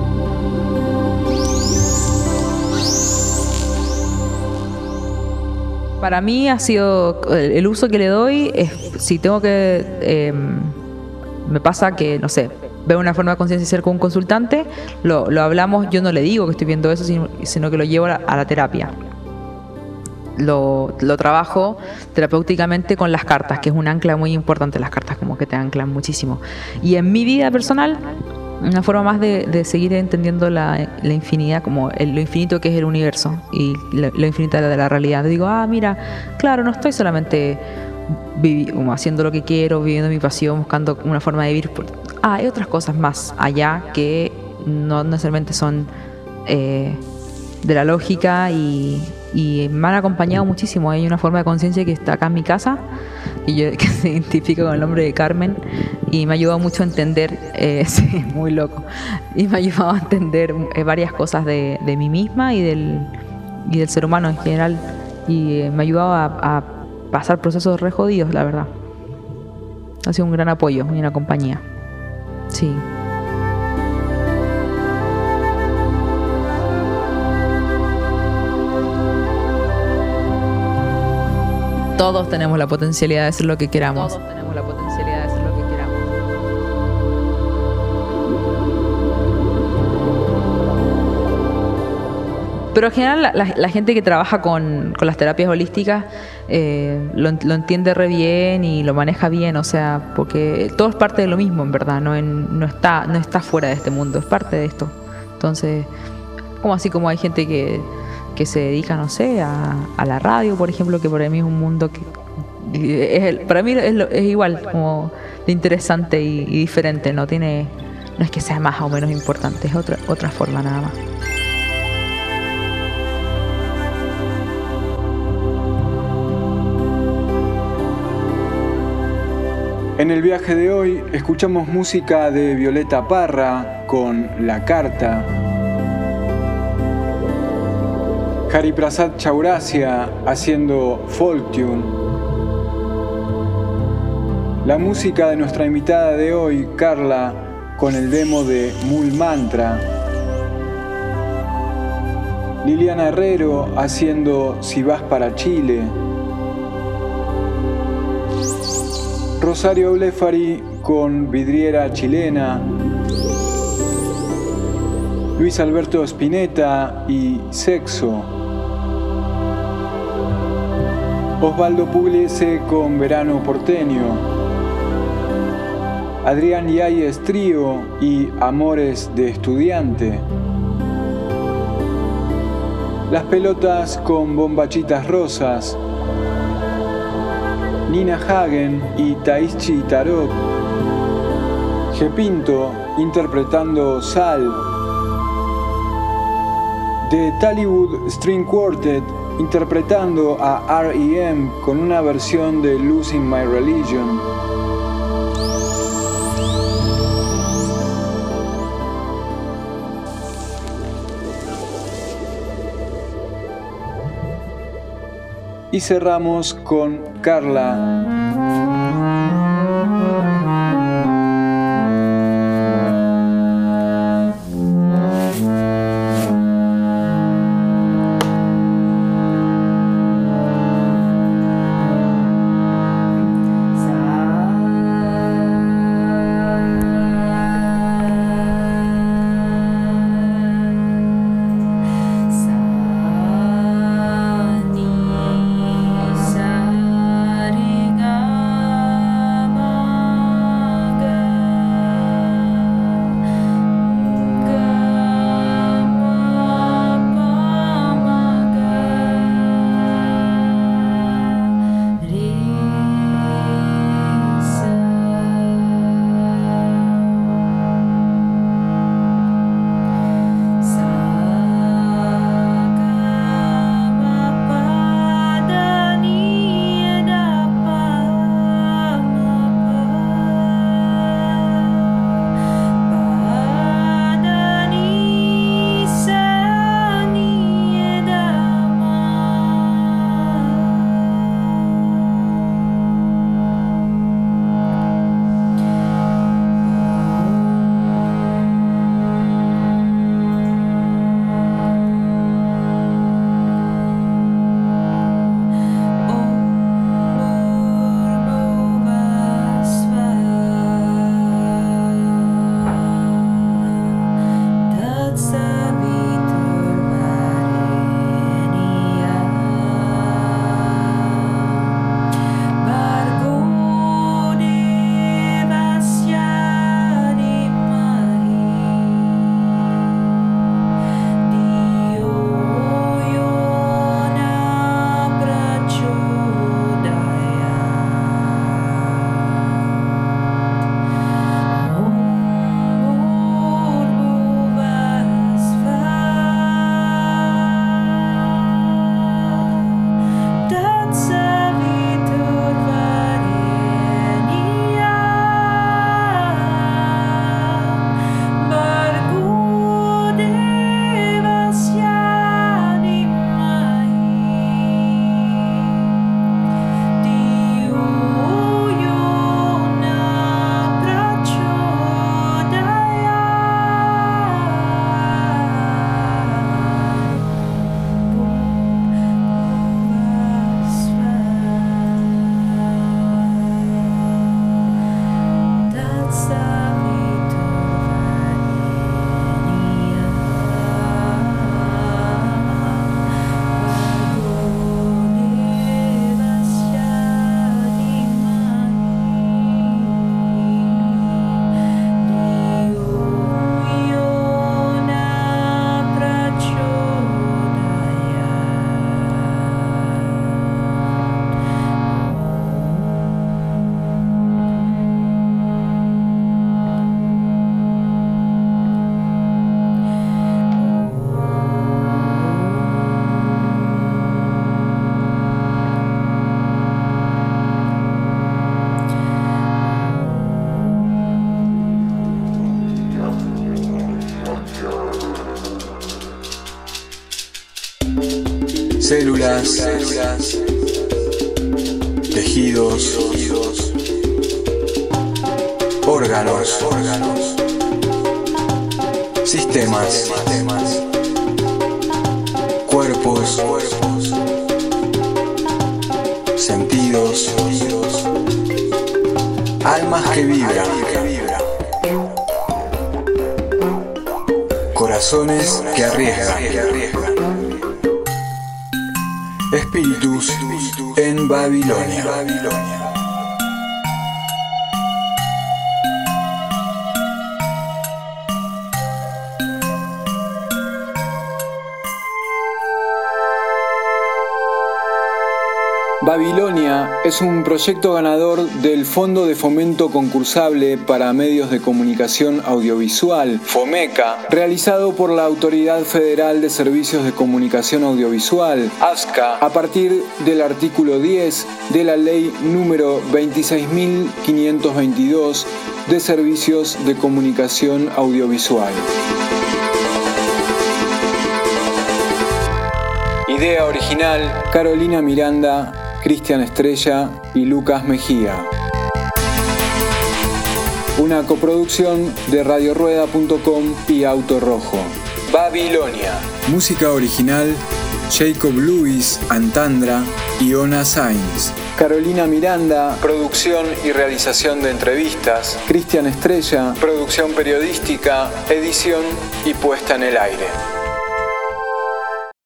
Para mí ha sido el uso que le doy es, si tengo que me pasa que, no sé, veo una forma de conciencia ser con un consultante, lo hablamos, yo no le digo que estoy viendo eso, sino que lo llevo a la terapia. Lo trabajo terapéuticamente con las cartas, que es un ancla muy importante. Las cartas como que te anclan muchísimo. Y en mi vida personal, una forma más de seguir entendiendo la infinidad, como lo infinito que es el universo y lo infinito de la realidad. Digo, mira, claro, no estoy solamente como haciendo lo que quiero, viviendo mi pasión, buscando una forma de vivir. Hay otras cosas más allá que no necesariamente son de la lógica y me han acompañado muchísimo. Hay una forma de conciencia que está acá en mi casa que se identifica con el nombre de Carmen y me ha ayudado mucho a entender, sí, muy loco, y me ha ayudado a entender varias cosas de mí misma y del ser humano en general, y me ha ayudado a pasar procesos re jodidos, la verdad. Ha sido un gran apoyo y una compañía. Sí. Todos tenemos la potencialidad de hacer lo que queramos. Todos tenemos la potencialidad de hacer lo que queramos. Pero en general la gente que trabaja con las terapias holísticas lo entiende re bien y lo maneja bien, o sea, porque todo es parte de lo mismo, en verdad, no está fuera de este mundo, es parte de esto. Entonces, como así como hay gente que se dedica, no sé, a la radio, por ejemplo, que para mí es un mundo que para mí es igual, como de interesante y diferente, no es que sea más o menos importante, es otra forma nada más. En el viaje de hoy escuchamos música de Violeta Parra con La Carta, Hariprasad Chaurasia haciendo folk tune, la música de nuestra invitada de hoy, Carla, con el demo de Mul Mantra, Liliana Herrero haciendo Si vas para Chile, Rosario Blefari con Vidriera Chilena, Luis Alberto Spinetta y Sexo, Osvaldo Pugliese con Verano Porteño, Adrián Yáñez Trío y Amores de Estudiante, Las Pelotas con Bombachitas Rosas, Nina Hagen y Taichi Tarot, G. Pinto interpretando Sal, The Tallywood String Quartet interpretando a R.E.M. con una versión de Losing My Religion. Y cerramos con Carla. Células, tejidos, órganos, sistemas, cuerpos, sentidos, almas que vibran, corazones que arriesgan. Espíritus en Babilonia. Babilonia es un proyecto ganador del Fondo de Fomento Concursable para Medios de Comunicación Audiovisual, FOMECA, realizado por la Autoridad Federal de Servicios de Comunicación Audiovisual, AFSCA, a partir del artículo 10 de la Ley número 26.522 de Servicios de Comunicación Audiovisual. Idea original: Carolina Miranda, Cristian Estrella y Lucas Mejía. Una coproducción de RadioRueda.com y Auto Rojo. Babilonia. Música original: Jacob Lewis, Antandra y Ona Sainz. Carolina Miranda, producción y realización de entrevistas. Cristian Estrella, producción periodística, edición y puesta en el aire.